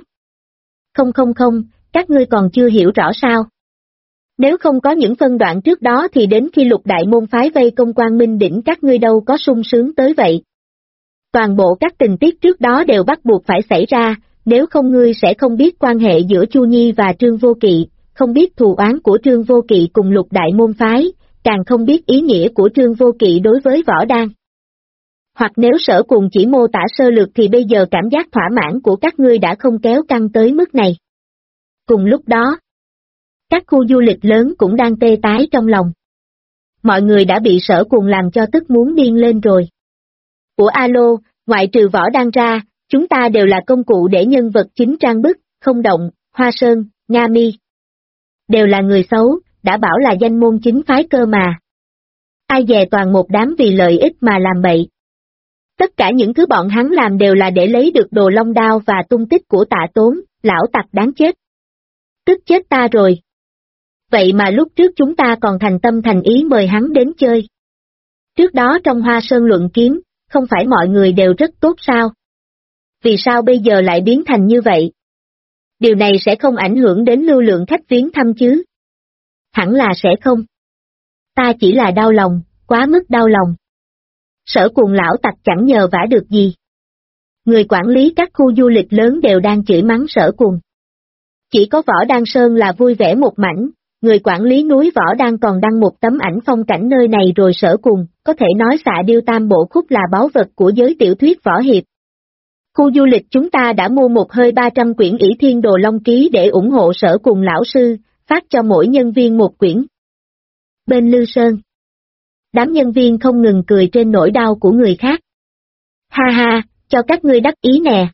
Không, các ngươi còn chưa hiểu rõ sao. Nếu không có những phân đoạn trước đó thì đến khi Lục Đại môn phái vây công Quang Minh đỉnh các ngươi đâu có sung sướng tới vậy. Toàn bộ các tình tiết trước đó đều bắt buộc phải xảy ra, nếu không ngươi sẽ không biết quan hệ giữa Chu Nhi và Trương Vô Kỵ, không biết thù oán của Trương Vô Kỵ cùng Lục Đại môn phái, càng không biết ý nghĩa của Trương Vô Kỵ đối với Võ Đan. Hoặc nếu Sở Cùng chỉ mô tả sơ lược thì bây giờ cảm giác thỏa mãn của các ngươi đã không kéo căng tới mức này. Cùng lúc đó, các khu du lịch lớn cũng đang tê tái trong lòng. Mọi người đã bị Sở Cùng làm cho tức muốn điên lên rồi. Của alo, ngoại trừ Võ Đan ra, chúng ta đều là công cụ để nhân vật chính trang bức, Không Động, Hoa Sơn, Nga Mi. Đều là người xấu, đã bảo là danh môn chính phái cơ mà. Ai dè toàn một đám vì lợi ích mà làm bậy. Tất cả những thứ bọn hắn làm đều là để lấy được Đồ Long Đao và tung tích của Tạ Tốn, lão tặc đáng chết. Tức chết ta rồi. Vậy mà lúc trước chúng ta còn thành tâm thành ý mời hắn đến chơi. Trước đó trong Hoa Sơn luận kiếm, không phải mọi người đều rất tốt sao? Vì sao bây giờ lại biến thành như vậy? Điều này sẽ không ảnh hưởng đến lưu lượng khách viếng thăm chứ? Hẳn là sẽ không. Ta chỉ là đau lòng, quá mức đau lòng. Sở Cùng lão tặc chẳng nhờ vả được gì. Người quản lý các khu du lịch lớn đều đang chửi mắng Sở Cùng. Chỉ có Võ Đan Sơn là vui vẻ một mảnh, người quản lý núi Võ Đan còn đăng một tấm ảnh phong cảnh nơi này rồi Sở Cùng, có thể nói Xạ Điêu Tam Bộ Khúc là báu vật của giới tiểu thuyết võ hiệp. Khu du lịch chúng ta đã mua một hơi 300 quyển Ỷ Thiên Đồ Long Ký để ủng hộ Sở Cùng lão sư, phát cho mỗi nhân viên một quyển. Bên Lư Sơn, đám nhân viên không ngừng cười trên nỗi đau của người khác. Ha ha, cho các ngươi đắc ý nè.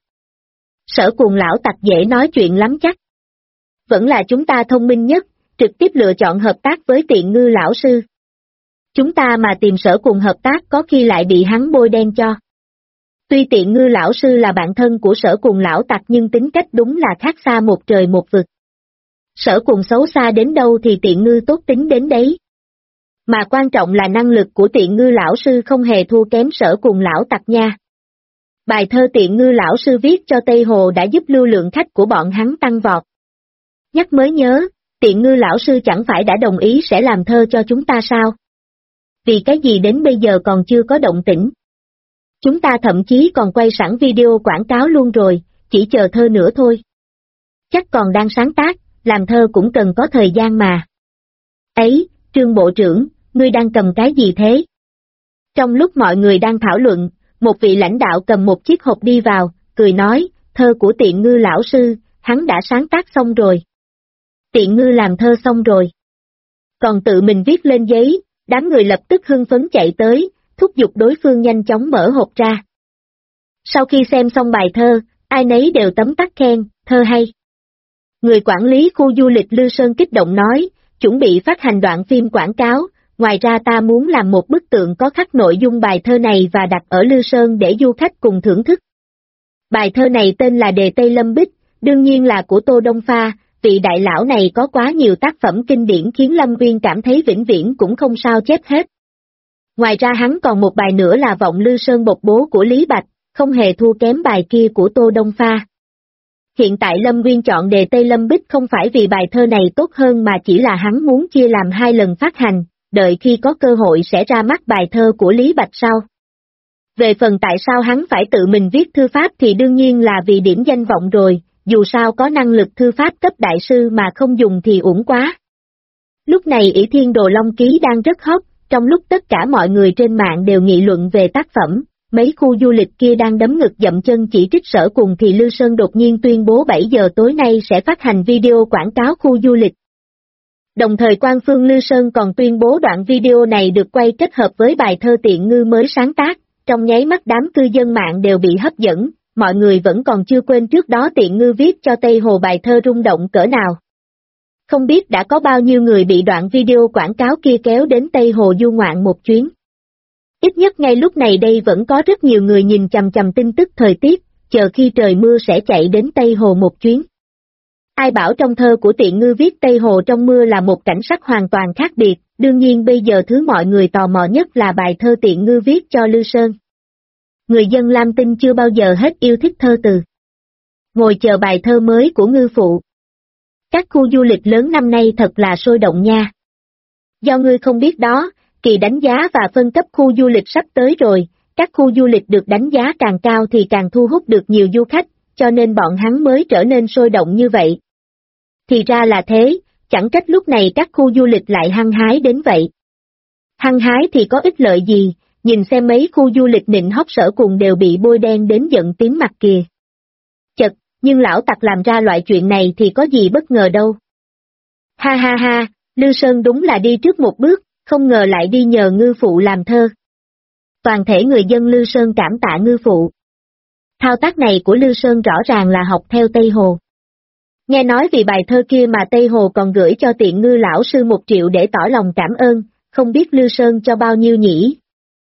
Sở Cùng lão tặc dễ nói chuyện lắm chắc. Vẫn là chúng ta thông minh nhất, trực tiếp lựa chọn hợp tác với Tiện Ngư lão sư. Chúng ta mà tìm Sở Cùng hợp tác có khi lại bị hắn bôi đen cho. Tuy Tiện Ngư lão sư là bạn thân của Sở Cùng lão tặc nhưng tính cách đúng là khác xa một trời một vực. Sở Cùng xấu xa đến đâu thì Tiện Ngư tốt tính đến đấy. Mà quan trọng là năng lực của Tiện Ngư lão sư không hề thua kém Sở Cùng lão tặc nha. Bài thơ Tiện Ngư lão sư viết cho Tây Hồ đã giúp lưu lượng khách của bọn hắn tăng vọt. Nhắc mới nhớ, Tiện Ngư lão sư chẳng phải đã đồng ý sẽ làm thơ cho chúng ta sao? Vì cái gì đến bây giờ còn chưa có động tĩnh? Chúng ta thậm chí còn quay sẵn video quảng cáo luôn rồi, chỉ chờ thơ nữa thôi. Chắc còn đang sáng tác, làm thơ cũng cần có thời gian mà. Ấy, Trương Bộ trưởng, ngươi đang cầm cái gì thế? Trong lúc mọi người đang thảo luận, một vị lãnh đạo cầm một chiếc hộp đi vào, cười nói, thơ của Tiện Ngư lão sư, hắn đã sáng tác xong rồi. Tiện Ngư làm thơ xong rồi. Còn tự mình viết lên giấy, đám người lập tức hưng phấn chạy tới, thúc giục đối phương nhanh chóng mở hộp ra. Sau khi xem xong bài thơ, ai nấy đều tấm tắc khen, thơ hay. Người quản lý khu du lịch Lư Sơn kích động nói, chuẩn bị phát hành đoạn phim quảng cáo, ngoài ra ta muốn làm một bức tượng có khắc nội dung bài thơ này và đặt ở Lư Sơn để du khách cùng thưởng thức. Bài thơ này tên là Đề Tây Lâm Bích, đương nhiên là của Tô Đông Pha, vị đại lão này có quá nhiều tác phẩm kinh điển khiến Lâm Uyên cảm thấy vĩnh viễn cũng không sao chép hết. Ngoài ra hắn còn một bài nữa là Vọng Lư Sơn Bộc Bố của Lý Bạch, không hề thua kém bài kia của Tô Đông Pha. Hiện tại Lâm Uyên chọn Đề Tây Lâm Bích không phải vì bài thơ này tốt hơn mà chỉ là hắn muốn chia làm 2 lần phát hành, đợi khi có cơ hội sẽ ra mắt bài thơ của Lý Bạch sau. Về phần tại sao hắn phải tự mình viết thư pháp thì đương nhiên là vì điểm danh vọng rồi, dù sao có năng lực thư pháp cấp đại sư mà không dùng thì uổng quá. Lúc này Ỷ Thiên Đồ Long Ký đang rất hot, trong lúc tất cả mọi người trên mạng đều nghị luận về tác phẩm, mấy khu du lịch kia đang đấm ngực dậm chân chỉ trích Sở Cùng thì Lư Sơn đột nhiên tuyên bố 7 giờ tối nay sẽ phát hành video quảng cáo khu du lịch. Đồng thời quan phương Lư Sơn còn tuyên bố đoạn video này được quay kết hợp với bài thơ Tiện Ngư mới sáng tác, trong nháy mắt đám cư dân mạng đều bị hấp dẫn, mọi người vẫn còn chưa quên trước đó Tiện Ngư viết cho Tây Hồ bài thơ rung động cỡ nào. Không biết đã có bao nhiêu người bị đoạn video quảng cáo kia kéo đến Tây Hồ du ngoạn một chuyến. Ít nhất ngay lúc này đây vẫn có rất nhiều người nhìn chằm chằm tin tức thời tiết, chờ khi trời mưa sẽ chạy đến Tây Hồ một chuyến. Ai bảo trong thơ của Tiện Ngư viết Tây Hồ trong mưa là một cảnh sắc hoàn toàn khác biệt, đương nhiên bây giờ thứ mọi người tò mò nhất là bài thơ Tiện Ngư viết cho Lư Sơn. Người dân Lam Tinh chưa bao giờ hết yêu thích thơ từ. Ngồi chờ bài thơ mới của Ngư Phụ. Các khu du lịch lớn năm nay thật là sôi động nha. Do ngươi không biết đó, kỳ đánh giá và phân cấp khu du lịch sắp tới rồi, các khu du lịch được đánh giá càng cao thì càng thu hút được nhiều du khách, cho nên bọn hắn mới trở nên sôi động như vậy. Thì ra là thế, chẳng trách lúc này các khu du lịch lại hăng hái đến vậy. Hăng hái thì có ích lợi gì, nhìn xem mấy khu du lịch nịnh hót Sở Cùng đều bị bôi đen đến giận tím mặt kìa. Chật, nhưng lão tặc làm ra loại chuyện này thì có gì bất ngờ đâu. Ha ha ha, Lư Sơn đúng là đi trước một bước, không ngờ lại đi nhờ Ngư Phụ làm thơ. Toàn thể người dân Lư Sơn cảm tạ Ngư Phụ. Thao tác này của Lư Sơn rõ ràng là học theo Tây Hồ. Nghe nói vì bài thơ kia mà Tây Hồ còn gửi cho Tiện Ngư lão sư 1 triệu để tỏ lòng cảm ơn, không biết Lư Sơn cho bao nhiêu nhỉ?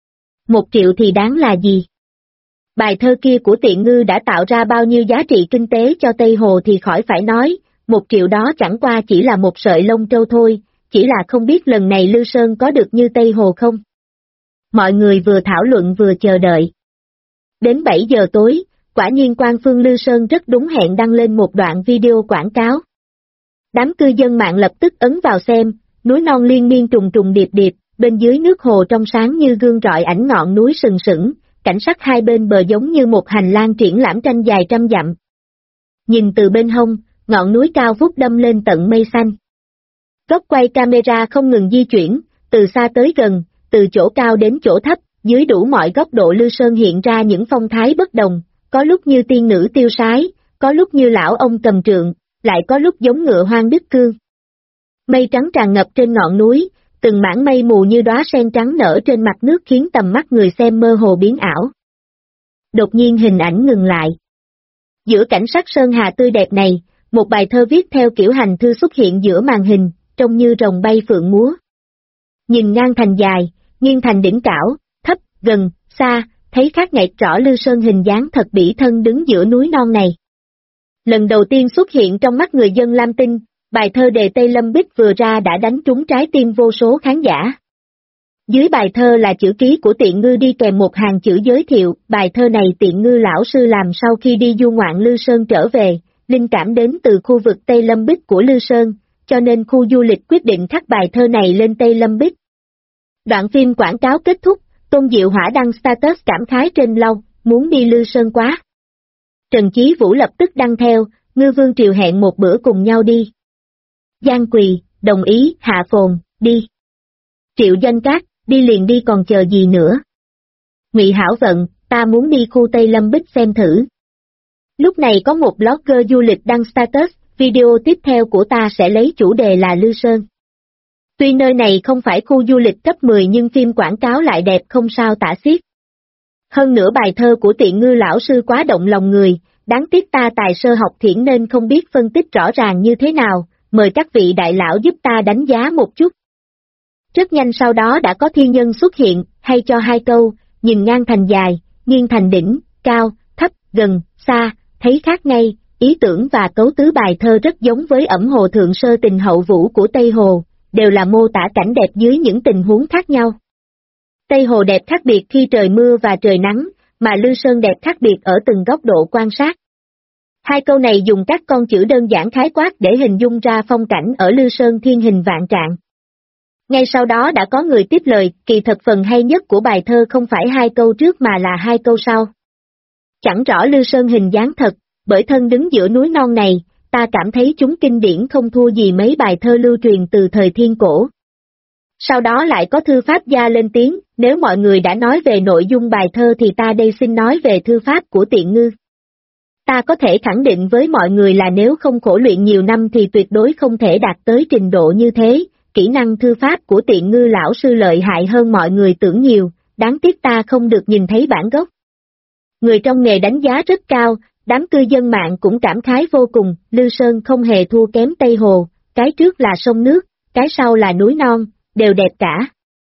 1 triệu thì đáng là gì? Bài thơ kia của Tiện Ngư đã tạo ra bao nhiêu giá trị kinh tế cho Tây Hồ thì khỏi phải nói, 1 triệu đó chẳng qua chỉ là một sợi lông trâu thôi, chỉ là không biết lần này Lư Sơn có được như Tây Hồ không? Mọi người vừa thảo luận vừa chờ đợi. Đến 7 giờ tối, quả nhiên quan phương Lư Sơn rất đúng hẹn đăng lên một đoạn video quảng cáo. Đám cư dân mạng lập tức ấn vào xem, núi non liên miên trùng trùng điệp điệp, bên dưới nước hồ trong sáng như gương rọi ảnh ngọn núi sừng sững, cảnh sắc hai bên bờ giống như một hành lang triển lãm tranh dài trăm dặm. Nhìn từ bên hông, ngọn núi cao vút đâm lên tận mây xanh. Góc quay camera không ngừng di chuyển, từ xa tới gần, từ chỗ cao đến chỗ thấp, dưới đủ mọi góc độ Lư Sơn hiện ra những phong thái bất đồng, có lúc như tiên nữ tiêu sái, có lúc như lão ông cầm trượng, lại có lúc giống ngựa hoang đứt cương. Mây trắng tràn ngập trên ngọn núi, từng mảng mây mù như đóa sen trắng nở trên mặt nước khiến tầm mắt người xem mơ hồ biến ảo. Đột nhiên hình ảnh ngừng lại. Giữa cảnh sắc sơn hà tươi đẹp này, một bài thơ viết theo kiểu hành thư xuất hiện giữa màn hình, trông như rồng bay phượng múa. Nhìn ngang thành dài, nghiêng thành đỉnh cảo, thấp, gần, xa, thấy khác nghẹt rõ Lư Sơn hình dáng thật bỉ thân đứng giữa núi non này. Lần đầu tiên xuất hiện trong mắt người dân Lam Tinh, bài thơ Đề Tây Lâm Bích vừa ra đã đánh trúng trái tim vô số khán giả. Dưới bài thơ là chữ ký của Tiện Ngư đi kèm một hàng chữ giới thiệu, bài thơ này Tiện Ngư lão sư làm sau khi đi du ngoạn Lư Sơn trở về, linh cảm đến từ khu vực Tây Lâm Bích của Lư Sơn, cho nên khu du lịch quyết định khắc bài thơ này lên Tây Lâm Bích. Đoạn phim quảng cáo kết thúc, Tôn Diệu Hỏa đăng status cảm khái trên lâu, muốn đi Lư Sơn quá. Trần Chí Vũ lập tức đăng theo, Ngư Vương Triều hẹn một bữa cùng nhau đi. Giang Quỳ, đồng ý, Hạ Phồn, đi. Triệu Doanh Cát, đi liền đi còn chờ gì nữa. Ngụy Hảo Vận, ta muốn đi khu Tây Lâm Bích xem thử. Lúc này có một blogger du lịch đăng status, video tiếp theo của ta sẽ lấy chủ đề là Lư Sơn. Tuy nơi này không phải khu du lịch cấp 10 nhưng phim quảng cáo lại đẹp không sao tả xiết. Hơn nữa bài thơ của Tiện Ngư lão sư quá động lòng người, đáng tiếc ta tài sơ học thiển nên không biết phân tích rõ ràng như thế nào, mời các vị đại lão giúp ta đánh giá một chút. Rất nhanh sau đó đã có thiên nhân xuất hiện, hay cho hai câu, nhìn ngang thành dài, nghiêng thành đỉnh, cao, thấp, gần, xa, thấy khác ngay, ý tưởng và cấu tứ bài thơ rất giống với ẩm hồ thượng sơ tình hậu vũ của Tây Hồ, đều là mô tả cảnh đẹp dưới những tình huống khác nhau. Tây Hồ đẹp khác biệt khi trời mưa và trời nắng, mà Lư Sơn đẹp khác biệt ở từng góc độ quan sát. Hai câu này dùng các con chữ đơn giản khái quát để hình dung ra phong cảnh ở Lư Sơn thiên hình vạn trạng. Ngay sau đó đã có người tiếp lời, kỳ thật phần hay nhất của bài thơ không phải hai câu trước mà là hai câu sau. Chẳng rõ Lư Sơn hình dáng thật, bởi thân đứng giữa núi non này, ta cảm thấy chúng kinh điển không thua gì mấy bài thơ lưu truyền từ thời thiên cổ. Sau đó lại có thư pháp gia lên tiếng, nếu mọi người đã nói về nội dung bài thơ thì ta đây xin nói về thư pháp của Tiện Ngư. Ta có thể khẳng định với mọi người là nếu không khổ luyện nhiều năm thì tuyệt đối không thể đạt tới trình độ như thế, kỹ năng thư pháp của Tiện Ngư lão sư lợi hại hơn mọi người tưởng nhiều, đáng tiếc ta không được nhìn thấy bản gốc. Người trong nghề đánh giá rất cao, đám cư dân mạng cũng cảm khái vô cùng, Lư Sơn không hề thua kém Tây Hồ, cái trước là sông nước, cái sau là núi non, đều đẹp cả.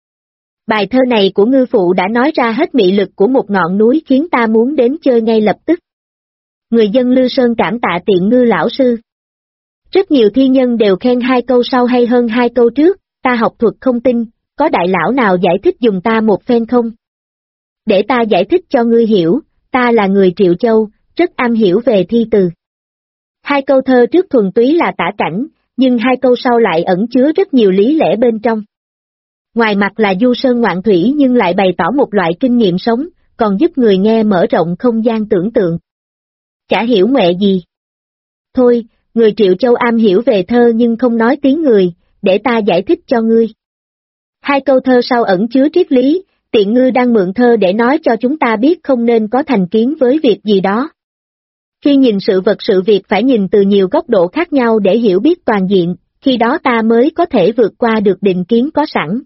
Bài thơ này của Ngư Phụ đã nói ra hết mị lực của một ngọn núi khiến ta muốn đến chơi ngay lập tức. Người dân Lư Sơn cảm tạ Tiện Ngư lão sư. Rất nhiều thi nhân đều khen hai câu sau hay hơn hai câu trước, ta học thuật không tin, có đại lão nào giải thích dùng ta một phen không? Để ta giải thích cho ngươi hiểu, ta là người Triệu Châu, rất am hiểu về thi từ. Hai câu thơ trước thuần túy là tả cảnh, nhưng hai câu sau lại ẩn chứa rất nhiều lý lẽ bên trong. Ngoài mặt là du sơn ngoạn thủy nhưng lại bày tỏ một loại kinh nghiệm sống, còn giúp người nghe mở rộng không gian tưởng tượng. Chả hiểu mẹ gì. Thôi, người Triệu Châu am hiểu về thơ nhưng không nói tiếng người, để ta giải thích cho ngươi. Hai câu thơ sau ẩn chứa triết lý, Tiện Ngư đang mượn thơ để nói cho chúng ta biết không nên có thành kiến với việc gì đó. Khi nhìn sự vật sự việc phải nhìn từ nhiều góc độ khác nhau để hiểu biết toàn diện, khi đó ta mới có thể vượt qua được định kiến có sẵn.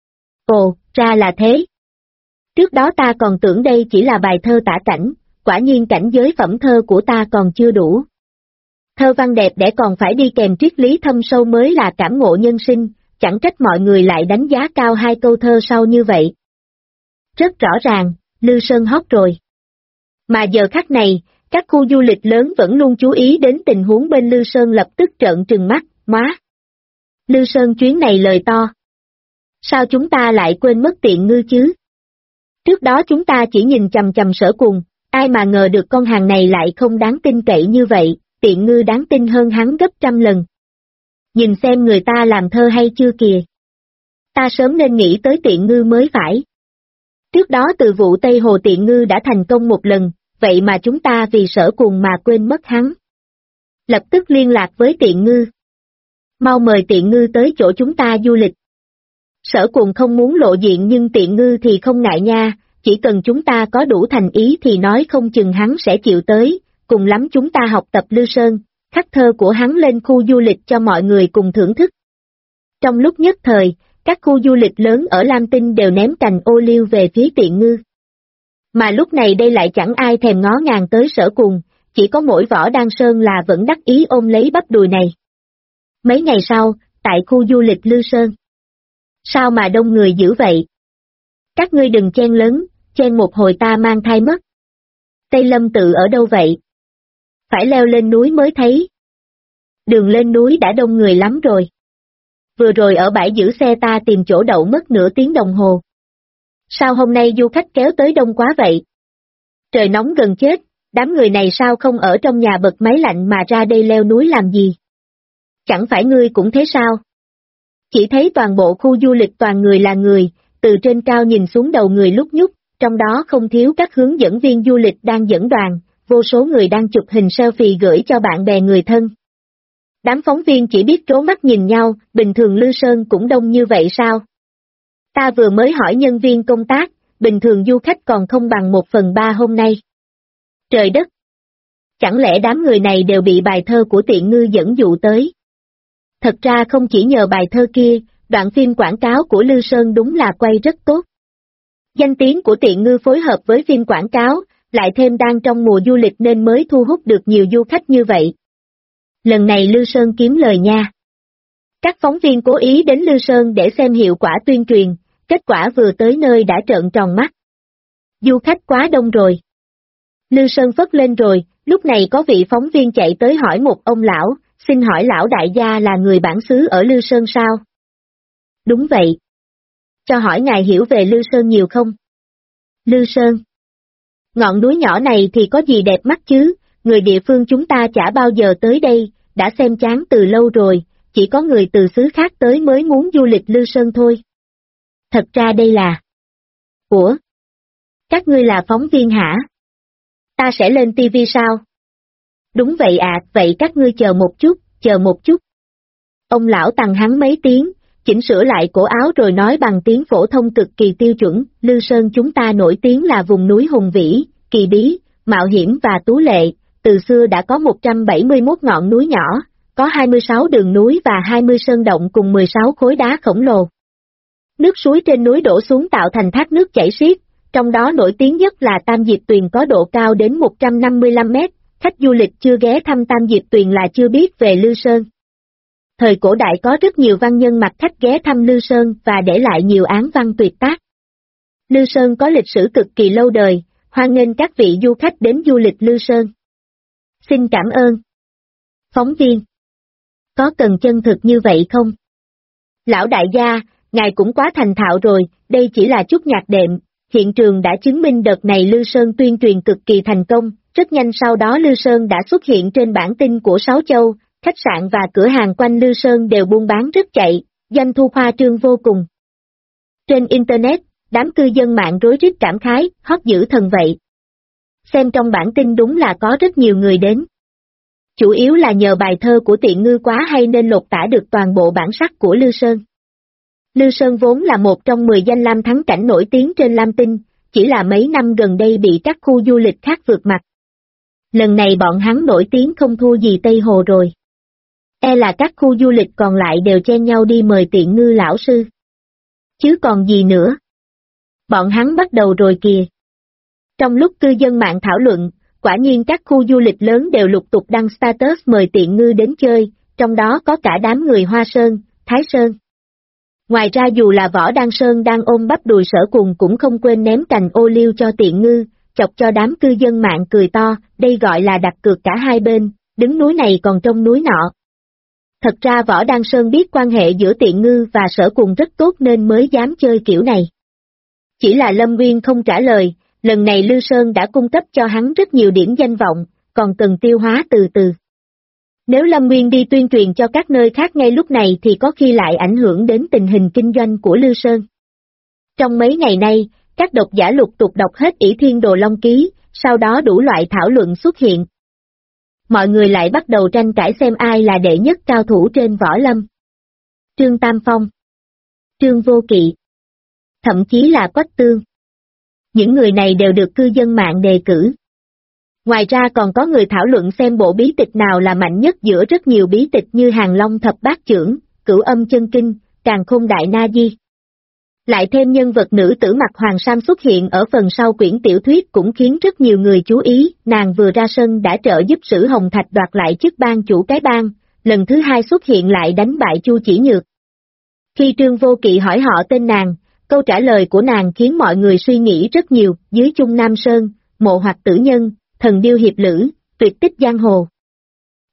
Ồ, ra là thế. Trước đó ta còn tưởng đây chỉ là bài thơ tả cảnh, quả nhiên cảnh giới phẩm thơ của ta còn chưa đủ. Thơ văn đẹp để còn phải đi kèm triết lý thâm sâu mới là cảm ngộ nhân sinh, chẳng trách mọi người lại đánh giá cao hai câu thơ sau như vậy. Rất rõ ràng, Lư Sơn hot rồi. Mà giờ khắc này, các khu du lịch lớn vẫn luôn chú ý đến tình huống bên Lư Sơn lập tức trợn trừng mắt, má. Lư Sơn chuyến này lời to. Sao chúng ta lại quên mất Tiện Ngư chứ? Trước đó chúng ta chỉ nhìn chằm chằm Sở Cùng, ai mà ngờ được con hàng này lại không đáng tin cậy như vậy, Tiện Ngư đáng tin hơn hắn gấp trăm lần. Nhìn xem người ta làm thơ hay chưa kìa. Ta sớm nên nghĩ tới Tiện Ngư mới phải. Trước đó từ vụ Tây Hồ Tiện Ngư đã thành công một lần, vậy mà chúng ta vì Sở Cùng mà quên mất hắn. Lập tức liên lạc với Tiện Ngư. Mau mời Tiện Ngư tới chỗ chúng ta du lịch. Sở Cùng không muốn lộ diện nhưng Tiện Ngư thì không ngại nha, chỉ cần chúng ta có đủ thành ý thì nói không chừng hắn sẽ chịu tới, cùng lắm chúng ta học tập Lư Sơn, khắc thơ của hắn lên khu du lịch cho mọi người cùng thưởng thức. Trong lúc nhất thời, các khu du lịch lớn ở Lam Tinh đều ném cành ô liu về phía Tiện Ngư. Mà lúc này đây lại chẳng ai thèm ngó ngàng tới Sở Cùng, chỉ có mỗi Võ Đan Sơn là vẫn đắc ý ôm lấy bắp đùi này. Mấy ngày sau, tại khu du lịch Lư Sơn. Sao mà đông người dữ vậy? Các ngươi đừng chen lớn, chen một hồi ta mang thai mất. Tây Lâm tự ở đâu vậy? Phải leo lên núi mới thấy. Đường lên núi đã đông người lắm rồi. Vừa rồi ở bãi giữ xe ta tìm chỗ đậu mất nửa tiếng đồng hồ. Sao hôm nay du khách kéo tới đông quá vậy? Trời nóng gần chết, đám người này sao không ở trong nhà bật máy lạnh mà ra đây leo núi làm gì? Chẳng phải ngươi cũng thế sao? Chỉ thấy toàn bộ khu du lịch toàn người là người, từ trên cao nhìn xuống đầu người lúc nhúc, trong đó không thiếu các hướng dẫn viên du lịch đang dẫn đoàn, vô số người đang chụp hình selfie gửi cho bạn bè người thân. Đám phóng viên chỉ biết trố mắt nhìn nhau, bình thường Lư Sơn cũng đông như vậy sao? Ta vừa mới hỏi nhân viên công tác, bình thường du khách còn không bằng 1/3 hôm nay. Trời đất! Chẳng lẽ đám người này đều bị bài thơ của Tiện Ngư dẫn dụ tới? Thật ra không chỉ nhờ bài thơ kia, đoạn phim quảng cáo của Lư Sơn đúng là quay rất tốt. Danh tiếng của Tiện Ngư phối hợp với phim quảng cáo, lại thêm đang trong mùa du lịch nên mới thu hút được nhiều du khách như vậy. Lần này Lư Sơn kiếm lời nha. Các phóng viên cố ý đến Lư Sơn để xem hiệu quả tuyên truyền, kết quả vừa tới nơi đã trợn tròn mắt. Du khách quá đông rồi. Lư Sơn phất lên rồi, lúc này có vị phóng viên chạy tới hỏi một ông lão, xin hỏi lão đại gia là người bản xứ ở Lư Sơn sao? Đúng vậy. Cho hỏi ngài hiểu về Lư Sơn nhiều không? Lư Sơn. Ngọn núi nhỏ này thì có gì đẹp mắt chứ, người địa phương chúng ta chả bao giờ tới đây, đã xem chán từ lâu rồi, chỉ có người từ xứ khác tới mới muốn du lịch Lư Sơn thôi. Thật ra đây là... Ủa? Các ngươi là phóng viên hả? Ta sẽ lên TV sao? Đúng vậy ạ, vậy các ngươi chờ một chút. Ông lão tằng hắn mấy tiếng, chỉnh sửa lại cổ áo rồi nói bằng tiếng phổ thông cực kỳ tiêu chuẩn, Lư Sơn chúng ta nổi tiếng là vùng núi hùng vĩ, kỳ bí, mạo hiểm và tú lệ, từ xưa đã có 171 ngọn núi nhỏ, có 26 đường núi và 20 sơn động cùng 16 khối đá khổng lồ. Nước suối trên núi đổ xuống tạo thành thác nước chảy xiết, trong đó nổi tiếng nhất là Tam Diệp Tuyền có độ cao đến 155 mét, khách du lịch chưa ghé thăm Tam Diệp Tuyền là chưa biết về Lư Sơn. Thời cổ đại có rất nhiều văn nhân mặc khách ghé thăm Lư Sơn và để lại nhiều án văn tuyệt tác. Lư Sơn có lịch sử cực kỳ lâu đời, hoan nghênh các vị du khách đến du lịch Lư Sơn. Xin cảm ơn. Phóng viên. Có cần chân thực như vậy không? Lão đại gia, ngài cũng quá thành thạo rồi, đây chỉ là chút nhạc đệm, hiện trường đã chứng minh đợt này Lư Sơn tuyên truyền cực kỳ thành công, rất nhanh sau đó Lư Sơn đã xuất hiện trên bản tin của Sáu Châu, khách sạn và cửa hàng quanh Lư Sơn đều buôn bán rất chạy, doanh thu khoa trương vô cùng. Trên Internet, đám cư dân mạng rối rít cảm khái, hót dữ thần vậy. Xem trong bản tin đúng là có rất nhiều người đến. Chủ yếu là nhờ bài thơ của Tiện Ngư quá hay nên lột tả được toàn bộ bản sắc của Lư Sơn. Lư Sơn vốn là một trong 10 danh lam thắng cảnh nổi tiếng trên Lam Tinh, chỉ là mấy năm gần đây bị các khu du lịch khác vượt mặt. Lần này bọn hắn nổi tiếng không thua gì Tây Hồ rồi. E là các khu du lịch còn lại đều chen nhau đi mời Tiện Ngư lão sư. Chứ còn gì nữa. Bọn hắn bắt đầu rồi kìa. Trong lúc cư dân mạng thảo luận, quả nhiên các khu du lịch lớn đều lục tục đăng status mời Tiện Ngư đến chơi, trong đó có cả đám người Hoa Sơn, Thái Sơn. Ngoài ra dù là Võ Đăng Sơn đang ôm bắp đùi Sở Cùng cũng không quên ném cành ô liu cho Tiện Ngư, chọc cho đám cư dân mạng cười to, đây gọi là đặt cược cả hai bên, đứng núi này còn trông núi nọ. Thật ra Võ Đăng Sơn biết quan hệ giữa Tiện Ngư và Sở Cùng rất tốt nên mới dám chơi kiểu này. Chỉ là Lâm Nguyên không trả lời, lần này Lư Sơn đã cung cấp cho hắn rất nhiều điểm danh vọng, còn cần tiêu hóa từ từ. Nếu Lâm Nguyên đi tuyên truyền cho các nơi khác ngay lúc này thì có khi lại ảnh hưởng đến tình hình kinh doanh của Lư Sơn. Trong mấy ngày nay, các độc giả lục tục đọc hết Ỷ Thiên Đồ Long Ký, sau đó đủ loại thảo luận xuất hiện. Mọi người lại bắt đầu tranh cãi xem ai là đệ nhất cao thủ trên võ lâm. Trương Tam Phong, Trương Vô Kỵ, thậm chí là Quách Tương. Những người này đều được cư dân mạng đề cử. Ngoài ra còn có người thảo luận xem bộ bí tịch nào là mạnh nhất giữa rất nhiều bí tịch như Hàng Long Thập Bát Chưởng, Cửu Âm Chân Kinh, Càn Khôn Đại Na Di. Lại thêm nhân vật nữ tử mặc hoàng sam xuất hiện ở phần sau quyển tiểu thuyết cũng khiến rất nhiều người chú ý, nàng vừa ra sân đã trợ giúp Sử Hồng Thạch đoạt lại chức ban chủ cái bang, lần thứ hai xuất hiện lại đánh bại Chu Chỉ Nhược. Khi Trương Vô Kỵ hỏi họ tên nàng, câu trả lời của nàng khiến mọi người suy nghĩ rất nhiều, dưới Chung Nam Sơn, Mộ Hoặc Tử Nhân, Thần Điêu Hiệp Lữ, Tuyệt Tích Giang Hồ.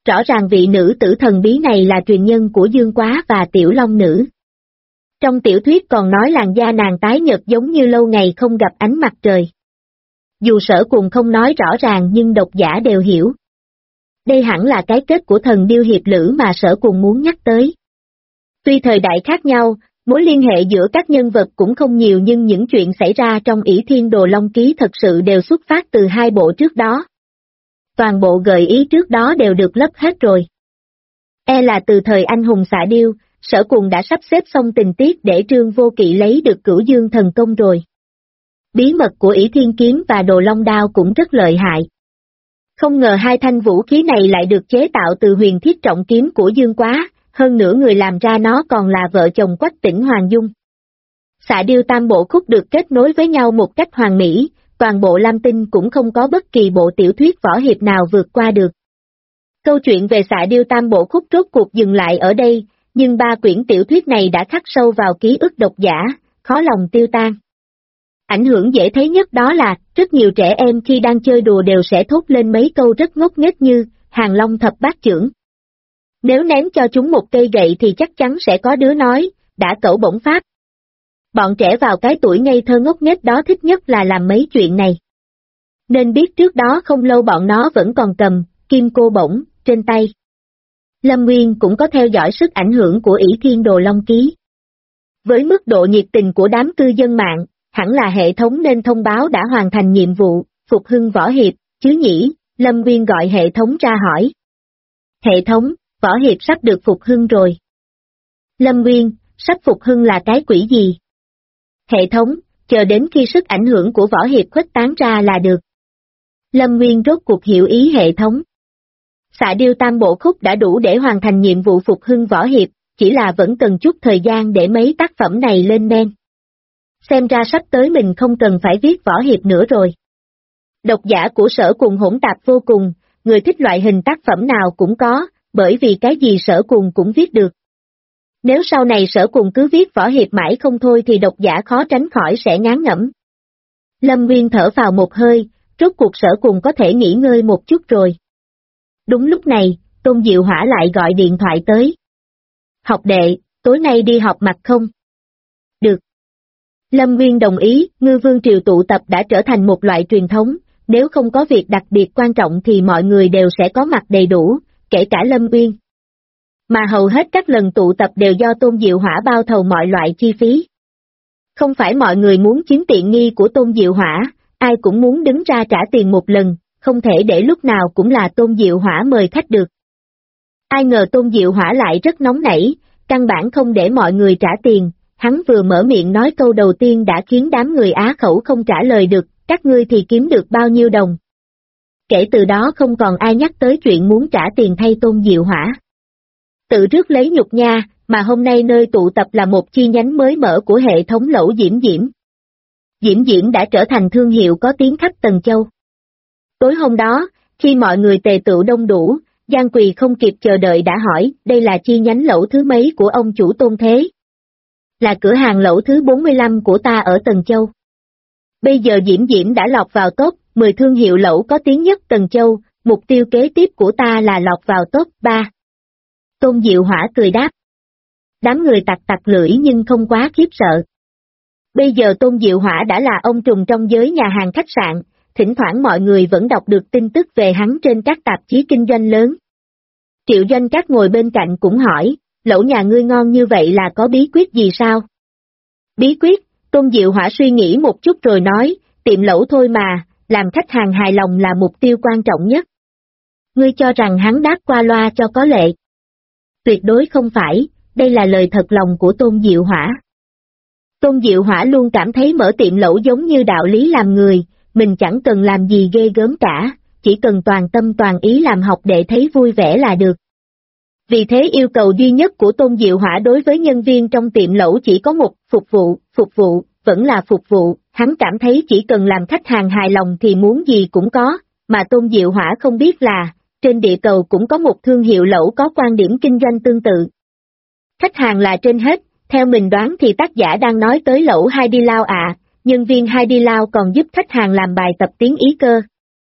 Rõ ràng vị nữ tử thần bí này là truyền nhân của Dương Quá và Tiểu Long Nữ. Trong tiểu thuyết còn nói làn da nàng tái nhợt giống như lâu ngày không gặp ánh mặt trời. Dù Sở Cùng không nói rõ ràng nhưng độc giả đều hiểu. Đây hẳn là cái kết của thần điêu hiệp lữ mà Sở Cùng muốn nhắc tới. Tuy thời đại khác nhau, mối liên hệ giữa các nhân vật cũng không nhiều nhưng những chuyện xảy ra trong Ỷ Thiên Đồ Long Ký thật sự đều xuất phát từ hai bộ trước đó. Toàn bộ gợi ý trước đó đều được lấp hết rồi. Là từ thời anh hùng xạ điêu, Sở Cùng đã sắp xếp xong tình tiết để Trương Vô Kỵ lấy được Cửu Dương thần công rồi. Bí mật của Ỷ Thiên Kiếm và Đồ Long Đao cũng rất lợi hại. Không ngờ hai thanh vũ khí này lại được chế tạo từ huyền thiết trọng kiếm của Dương Quá, hơn nữa người làm ra nó còn là vợ chồng Quách Tĩnh Hoàng Dung. Xạ điêu tam bộ khúc được kết nối với nhau một cách hoàn mỹ, toàn bộ Lam Tinh cũng không có bất kỳ bộ tiểu thuyết võ hiệp nào vượt qua được. Câu chuyện về xạ điêu tam bộ khúc rốt cuộc dừng lại ở đây, nhưng ba quyển tiểu thuyết này đã khắc sâu vào ký ức độc giả, khó lòng tiêu tan. Ảnh hưởng dễ thấy nhất đó là, rất nhiều trẻ em khi đang chơi đùa đều sẽ thốt lên mấy câu rất ngốc nghếch như, Hàng Long thập bát chưởng. Nếu ném cho chúng một cây gậy thì chắc chắn sẽ có đứa nói, đã cẩu bổng pháp. Bọn trẻ vào cái tuổi ngây thơ ngốc nghếch đó thích nhất là làm mấy chuyện này. Nên biết trước đó không lâu bọn nó vẫn còn cầm, kim cô bổng, trên tay. Lâm Nguyên cũng có theo dõi sức ảnh hưởng của Ỷ Thiên Đồ Long Ký. Với mức độ nhiệt tình của đám cư dân mạng, hẳn là hệ thống nên thông báo đã hoàn thành nhiệm vụ, phục hưng võ hiệp, chứ nhỉ, Lâm Nguyên gọi hệ thống ra hỏi. Hệ thống, võ hiệp sắp được phục hưng rồi. Lâm Nguyên, sắp phục hưng là cái quỷ gì? Hệ thống, chờ đến khi sức ảnh hưởng của võ hiệp khuếch tán ra là được. Lâm Nguyên rốt cuộc hiểu ý hệ thống. Xạ điêu tam bộ khúc đã đủ để hoàn thành nhiệm vụ phục hưng võ hiệp, chỉ là vẫn cần chút thời gian để mấy tác phẩm này lên men. Xem ra sắp tới mình không cần phải viết võ hiệp nữa rồi. Độc giả của Sở Cùng hỗn tạp vô cùng, người thích loại hình tác phẩm nào cũng có, bởi vì cái gì Sở Cùng cũng viết được. Nếu sau này Sở Cùng cứ viết võ hiệp mãi không thôi thì độc giả khó tránh khỏi sẽ ngán ngẩm. Lâm Nguyên thở vào một hơi, rốt cuộc Sở Cùng có thể nghỉ ngơi một chút rồi. Đúng lúc này, Tôn Diệu Hỏa lại gọi điện thoại tới. Học đệ, tối nay đi họp mặt không? Được. Lâm Nguyên đồng ý, Ngư Vương Triều tụ tập đã trở thành một loại truyền thống, nếu không có việc đặc biệt quan trọng thì mọi người đều sẽ có mặt đầy đủ, kể cả Lâm Nguyên. Mà hầu hết các lần tụ tập đều do Tôn Diệu Hỏa bao thầu mọi loại chi phí. Không phải mọi người muốn chiếm tiện nghi của Tôn Diệu Hỏa, ai cũng muốn đứng ra trả tiền một lần, không thể để lúc nào cũng là Tôn Diệu Hỏa mời khách được. Ai ngờ Tôn Diệu Hỏa lại rất nóng nảy, căn bản không để mọi người trả tiền, hắn vừa mở miệng nói câu đầu tiên đã khiến đám người Á khẩu không trả lời được, các ngươi thì kiếm được bao nhiêu đồng. Kể từ đó không còn ai nhắc tới chuyện muốn trả tiền thay Tôn Diệu Hỏa. Tự rước lấy nhục nha, mà hôm nay nơi tụ tập là một chi nhánh mới mở của hệ thống lẩu Diễm Diễm. Diễm Diễm đã trở thành thương hiệu có tiếng khắp Tần Châu. Tối hôm đó, khi mọi người tề tựu đông đủ, Giang Quỳ không kịp chờ đợi đã hỏi, đây là chi nhánh lẩu thứ mấy của ông chủ Tôn Thế? Là cửa hàng lẩu thứ 45 của ta ở Tần Châu. Bây giờ Diễm Diễm đã lọt vào top 10 thương hiệu lẩu có tiếng nhất Tần Châu, mục tiêu kế tiếp của ta là lọt vào top 3. Tôn Diệu Hỏa cười đáp. Đám người tặc tặc lưỡi nhưng không quá khiếp sợ. Bây giờ Tôn Diệu Hỏa đã là ông trùm trong giới nhà hàng khách sạn, thỉnh thoảng mọi người vẫn đọc được tin tức về hắn trên các tạp chí kinh doanh lớn. Triệu Doanh Các ngồi bên cạnh cũng hỏi, lẩu nhà ngươi ngon như vậy là có bí quyết gì sao? Bí quyết, Tôn Diệu Hỏa suy nghĩ một chút rồi nói, tiệm lẩu thôi mà, làm khách hàng hài lòng là mục tiêu quan trọng nhất. Ngươi cho rằng hắn đáp qua loa cho có lệ. Tuyệt đối không phải, đây là lời thật lòng của Tôn Diệu Hỏa. Tôn Diệu Hỏa luôn cảm thấy mở tiệm lẩu giống như đạo lý làm người, mình chẳng cần làm gì ghê gớm cả, chỉ cần toàn tâm toàn ý làm học đệ thấy vui vẻ là được. Vì thế yêu cầu duy nhất của Tôn Diệu Hỏa đối với nhân viên trong tiệm lẩu chỉ có một, phục vụ, vẫn là phục vụ, hắn cảm thấy chỉ cần làm khách hàng hài lòng thì muốn gì cũng có, mà Tôn Diệu Hỏa không biết là, trên địa cầu cũng có một thương hiệu lẩu có quan điểm kinh doanh tương tự. Khách hàng là trên hết, theo mình đoán thì tác giả đang nói tới lẩu Hai Đi Lao ạ, nhân viên Hai Đi Lao còn giúp khách hàng làm bài tập tiếng Ý cơ.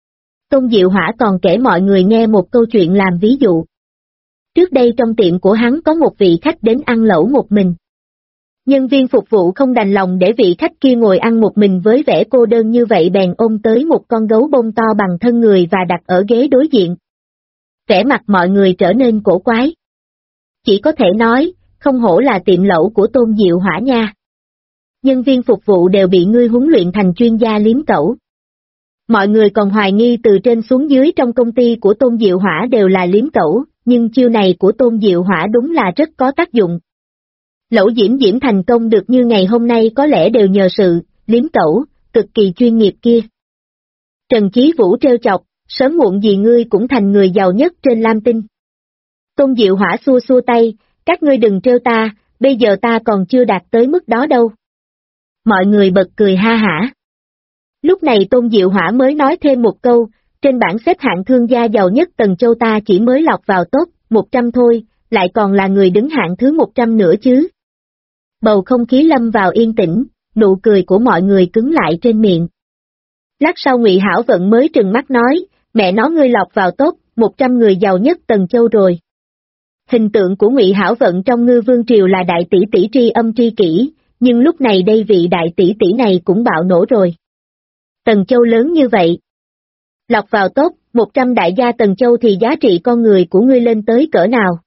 Tôn Diệu Hỏa còn kể mọi người nghe một câu chuyện làm ví dụ. Trước đây trong tiệm của hắn có một vị khách đến ăn lẩu một mình. Nhân viên phục vụ không đành lòng để vị khách kia ngồi ăn một mình với vẻ cô đơn như vậy bèn ôm tới một con gấu bông to bằng thân người và đặt ở ghế đối diện. Vẻ mặt mọi người trở nên cổ quái. Chỉ có thể nói, không hổ là tiệm lẩu của Tôn Diệu Hỏa nha. Nhân viên phục vụ đều bị ngươi huấn luyện thành chuyên gia liếm cẩu. Mọi người còn hoài nghi từ trên xuống dưới trong công ty của Tôn Diệu Hỏa đều là liếm cẩu, nhưng chiêu này của Tôn Diệu Hỏa đúng là rất có tác dụng. Lẩu Diễm Diễm thành công được như ngày hôm nay có lẽ đều nhờ sự liếm cẩu cực kỳ chuyên nghiệp kia. Trần Chí Vũ trêu chọc, sớm muộn gì ngươi cũng thành người giàu nhất trên Lam Tinh. Tôn Diệu Hỏa xua xua tay, các ngươi đừng trêu ta, bây giờ ta còn chưa đạt tới mức đó đâu. Mọi người bật cười ha hả. Lúc này Tôn Diệu Hỏa mới nói thêm một câu, trên bảng xếp hạng thương gia giàu nhất Tần Châu ta chỉ mới lọt vào top 100 thôi, lại còn là người đứng hạng thứ 100 nữa chứ. Bầu không khí lâm vào yên tĩnh, nụ cười của mọi người cứng lại trên miệng. Lát sau Ngụy Hảo Vận mới trừng mắt nói, mẹ nó ngươi lọt vào top 100 người giàu nhất Tần Châu rồi. Hình tượng của Ngụy Hảo Vận trong Ngư Vương Triều là đại tỷ tỷ tri âm tri kỷ, nhưng lúc này đây vị đại tỷ tỷ này cũng bạo nổ rồi. Tần Châu lớn như vậy. Lọt vào top 100 đại gia Tần Châu thì giá trị con người của ngươi lên tới cỡ nào?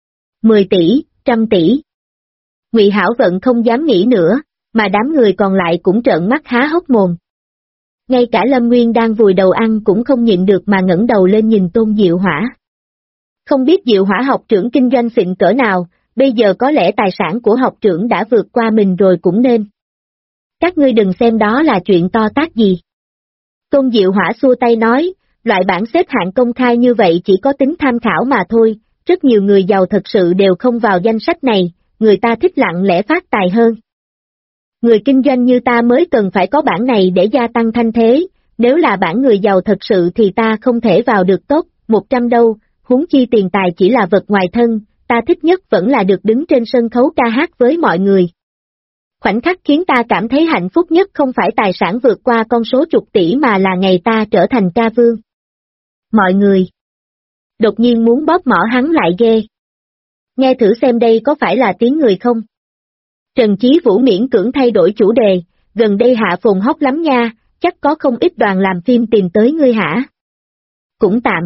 10 tỷ, 100 tỷ. Ngụy Hảo Vận không dám nghĩ nữa, mà đám người còn lại cũng trợn mắt há hốc mồm. Ngay cả Lâm Nguyên đang vùi đầu ăn cũng không nhịn được mà ngẩng đầu lên nhìn Tôn Diệu Hỏa. Không biết Diệu Hỏa học trưởng kinh doanh xịn cỡ nào, bây giờ có lẽ tài sản của học trưởng đã vượt qua mình rồi cũng nên. Các ngươi đừng xem đó là chuyện to tát gì. Tôn Diệu Hỏa xua tay nói, loại bảng xếp hạng công khai như vậy chỉ có tính tham khảo mà thôi, rất nhiều người giàu thật sự đều không vào danh sách này, người ta thích lặng lẽ phát tài hơn. Người kinh doanh như ta mới cần phải có bảng này để gia tăng thanh thế, nếu là bảng người giàu thật sự thì ta không thể vào được top 100 đâu, huống chi tiền tài chỉ là vật ngoài thân, ta thích nhất vẫn là được đứng trên sân khấu ca hát với mọi người. Khoảnh khắc khiến ta cảm thấy hạnh phúc nhất không phải tài sản vượt qua con số chục tỷ mà là ngày ta trở thành ca vương. Mọi người đột nhiên muốn bóp mỏ hắn lại ghê. Nghe thử xem đây có phải là tiếng người không? Trần Chí Vũ miễn cưỡng thay đổi chủ đề, gần đây Hạ Phồn hot lắm nha, chắc có không ít đoàn làm phim tìm tới ngươi hả? Cũng tạm.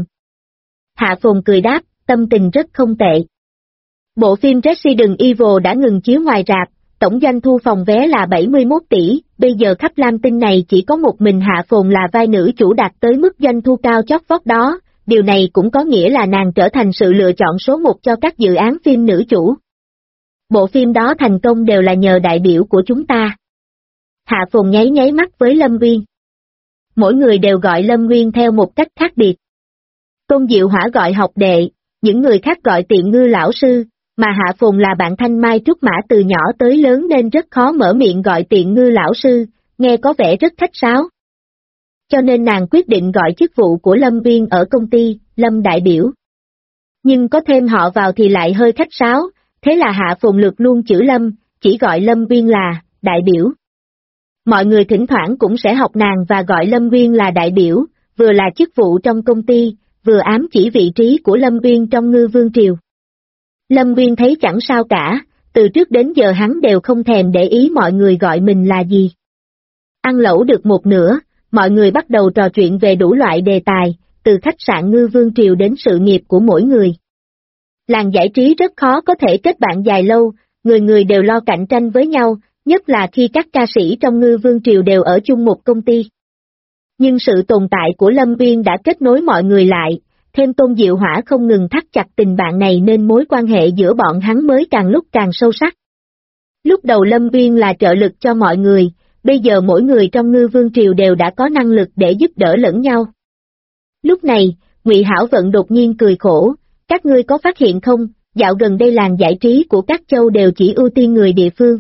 Hạ Phồn cười đáp, tâm tình rất không tệ. Bộ phim Resident Evil đã ngừng chiếu ngoài rạp, tổng doanh thu phòng vé là 71 tỷ, bây giờ khắp Lam Tinh này chỉ có một mình Hạ Phồn là vai nữ chủ đạt tới mức doanh thu cao chót vót đó, điều này cũng có nghĩa là nàng trở thành sự lựa chọn số một cho các dự án phim nữ chủ. Bộ phim đó thành công đều là nhờ đại biểu của chúng ta. Hạ Phồn nháy nháy mắt với Lâm Nguyên. Mỗi người đều gọi Lâm Nguyên theo một cách khác biệt. Tôn Diệu Hỏa gọi học đệ, những người khác gọi Tiện Ngư lão sư, mà Hạ Phồn là bạn thanh mai trúc mã từ nhỏ tới lớn nên rất khó mở miệng gọi Tiện Ngư lão sư, nghe có vẻ rất khách sáo. Cho nên nàng quyết định gọi chức vụ của Lâm Nguyên ở công ty, Lâm đại biểu. Nhưng có thêm họ vào thì lại hơi khách sáo, thế là Hạ Phồn lược luôn chữ Lâm, chỉ gọi Lâm Nguyên là đại biểu. Mọi người thỉnh thoảng cũng sẽ học nàng và gọi Lâm Nguyên là đại biểu, vừa là chức vụ trong công ty, vừa ám chỉ vị trí của Lâm Nguyên trong Ngư Vương Triều. Lâm Nguyên thấy chẳng sao cả, từ trước đến giờ hắn đều không thèm để ý mọi người gọi mình là gì. Ăn lẩu được một nửa, mọi người bắt đầu trò chuyện về đủ loại đề tài, từ khách sạn Ngư Vương Triều đến sự nghiệp của mỗi người. Làng giải trí rất khó có thể kết bạn dài lâu, người người đều lo cạnh tranh với nhau, nhất là khi các ca sĩ trong Ngư Vương Triều đều ở chung một công ty. Nhưng sự tồn tại của Lâm Nguyên đã kết nối mọi người lại, thêm Tôn Diệu Hỏa không ngừng thắt chặt tình bạn này nên mối quan hệ giữa bọn hắn mới càng lúc càng sâu sắc. Lúc đầu Lâm Nguyên là trợ lực cho mọi người, bây giờ mỗi người trong Ngư Vương Triều đều đã có năng lực để giúp đỡ lẫn nhau. Lúc này, Ngụy Hảo Vận đột nhiên cười khổ, các ngươi có phát hiện không, dạo gần đây làng giải trí của các châu đều chỉ ưu tiên người địa phương.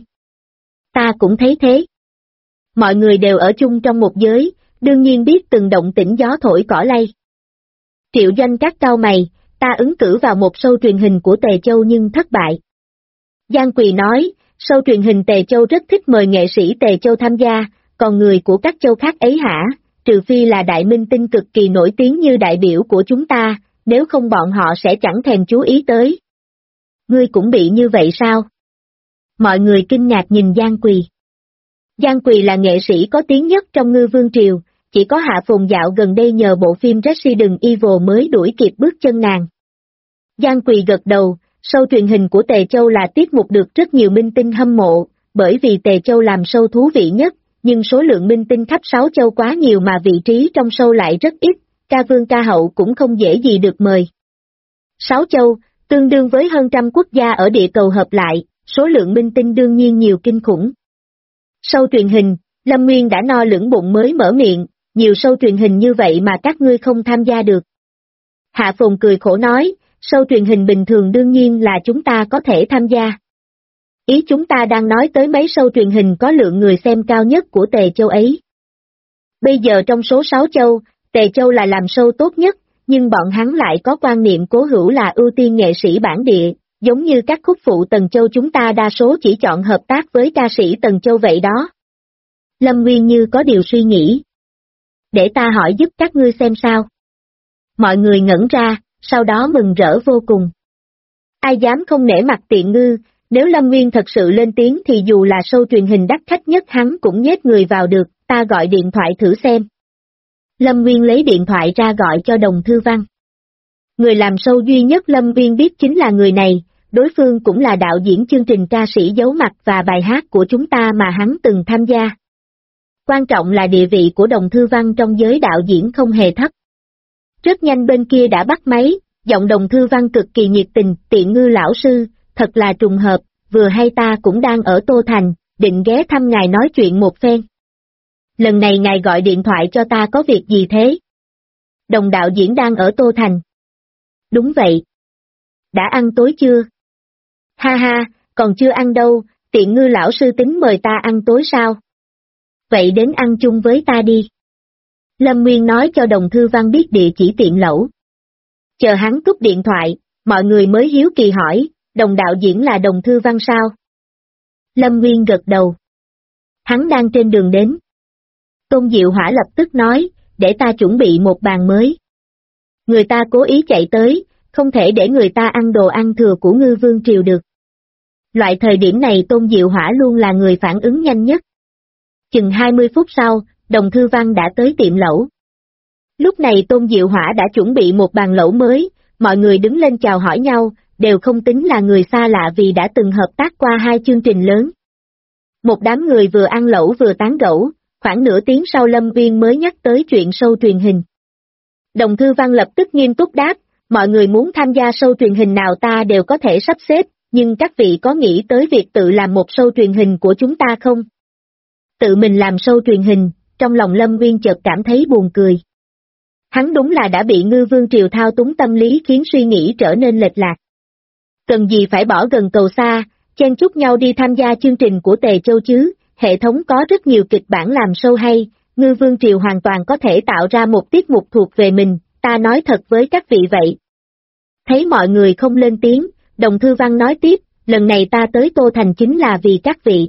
Ta cũng thấy thế. Mọi người đều ở chung trong một giới, đương nhiên biết từng động tĩnh gió thổi cỏ lay. Triệu Doanh các cau mày, ta ứng cử vào một show truyền hình của Tề Châu nhưng thất bại. Giang Quỳ nói, show truyền hình Tề Châu rất thích mời nghệ sĩ Tề Châu tham gia, còn người của các châu khác ấy hả, trừ phi là đại minh tinh cực kỳ nổi tiếng như đại biểu của chúng ta, nếu không bọn họ sẽ chẳng thèm chú ý tới. Ngươi cũng bị như vậy sao? Mọi người kinh ngạc nhìn Giang Quỳ. Giang Quỳ là nghệ sĩ có tiếng nhất trong Ngư Vương Triều, chỉ có Hạ Phồn dạo gần đây nhờ bộ phim Resident Evil mới đuổi kịp bước chân nàng. Giang Quỳ gật đầu, show truyền hình của Tề Châu là tiết mục được rất nhiều minh tinh hâm mộ, bởi vì Tề Châu làm show thú vị nhất, nhưng số lượng minh tinh khắp 6 châu quá nhiều mà vị trí trong show lại rất ít, ca vương ca hậu cũng không dễ gì được mời. 6 châu, tương đương với hơn trăm quốc gia ở địa cầu hợp lại, số lượng minh tinh đương nhiên nhiều kinh khủng. Show truyền hình, Lâm Nguyên đã no lửng bụng mới mở miệng, nhiều show truyền hình như vậy mà các ngươi không tham gia được. Hạ Phồn cười khổ nói, show truyền hình bình thường đương nhiên là chúng ta có thể tham gia. Ý chúng ta đang nói tới mấy show truyền hình có lượng người xem cao nhất của Tề Châu ấy. Bây giờ trong số 6 châu, Tề Châu là làm show tốt nhất, nhưng bọn hắn lại có quan niệm cố hữu là ưu tiên nghệ sĩ bản địa, giống như các khúc phụ Tần Châu chúng ta đa số chỉ chọn hợp tác với ca sĩ Tần Châu vậy đó. Lâm Nguyên như có điều suy nghĩ. Để ta hỏi giúp các ngươi xem sao. Mọi người ngẩn ra, sau đó mừng rỡ vô cùng. Ai dám không nể mặt tiện ngư, nếu Lâm Nguyên thật sự lên tiếng thì dù là show truyền hình đắt khách nhất hắn cũng nhét người vào được, ta gọi điện thoại thử xem. Lâm Nguyên lấy điện thoại ra gọi cho Đồng Thư Văn. Người làm show duy nhất Lâm Nguyên biết chính là người này, đối phương cũng là đạo diễn chương trình ca sĩ giấu mặt và bài hát của chúng ta mà hắn từng tham gia. Quan trọng là địa vị của Đồng Thư Văn trong giới đạo diễn không hề thấp. Rất nhanh bên kia đã bắt máy, giọng Đồng Thư Văn cực kỳ nhiệt tình, tiện ngư lão sư, thật là trùng hợp, vừa hay ta cũng đang ở Tô Thành, định ghé thăm ngài nói chuyện một phen. Lần này ngài gọi điện thoại cho ta có việc gì thế? Đồng đạo diễn đang ở Tô Thành. Đúng vậy. Đã ăn tối chưa? Ha ha, còn chưa ăn đâu, tiện ngư lão sư tính mời ta ăn tối sao? Vậy đến ăn chung với ta đi. Lâm Nguyên nói cho Đồng Thư Văn biết địa chỉ tiệm lẩu. Chờ hắn cúp điện thoại, mọi người mới hiếu kỳ hỏi, Đồng đạo diễn là Đồng Thư Văn sao? Lâm Nguyên gật đầu. Hắn đang trên đường đến. Tôn Diệu Hỏa lập tức nói, để ta chuẩn bị một bàn mới. Người ta cố ý chạy tới, không thể để người ta ăn đồ ăn thừa của Ngư Vương Triều được. Loại thời điểm này Tôn Diệu Hỏa luôn là người phản ứng nhanh nhất. Chừng 20 phút sau, Đồng Thư Văn đã tới tiệm lẩu. Lúc này Tôn Diệu Hỏa đã chuẩn bị một bàn lẩu mới, mọi người đứng lên chào hỏi nhau, đều không tính là người xa lạ vì đã từng hợp tác qua 2 chương trình lớn. Một đám người vừa ăn lẩu vừa tán gẫu, khoảng nửa tiếng sau Lâm Nguyên mới nhắc tới chuyện show truyền hình. Đồng Thư Văn lập tức nghiêm túc đáp, mọi người muốn tham gia show truyền hình nào ta đều có thể sắp xếp, nhưng các vị có nghĩ tới việc tự làm một show truyền hình của chúng ta không? Tự mình làm show truyền hình, trong lòng Lâm Nguyên chợt cảm thấy buồn cười. Hắn đúng là đã bị Ngư Vương Triều thao túng tâm lý khiến suy nghĩ trở nên lệch lạc. Cần gì phải bỏ gần cầu xa, chen chúc nhau đi tham gia chương trình của Tề Châu chứ, hệ thống có rất nhiều kịch bản làm show hay, Ngư Vương Triều hoàn toàn có thể tạo ra một tiết mục thuộc về mình, ta nói thật với các vị vậy. Thấy mọi người không lên tiếng, Đồng Thư Văn nói tiếp, lần này ta tới Tô Thành chính là vì các vị.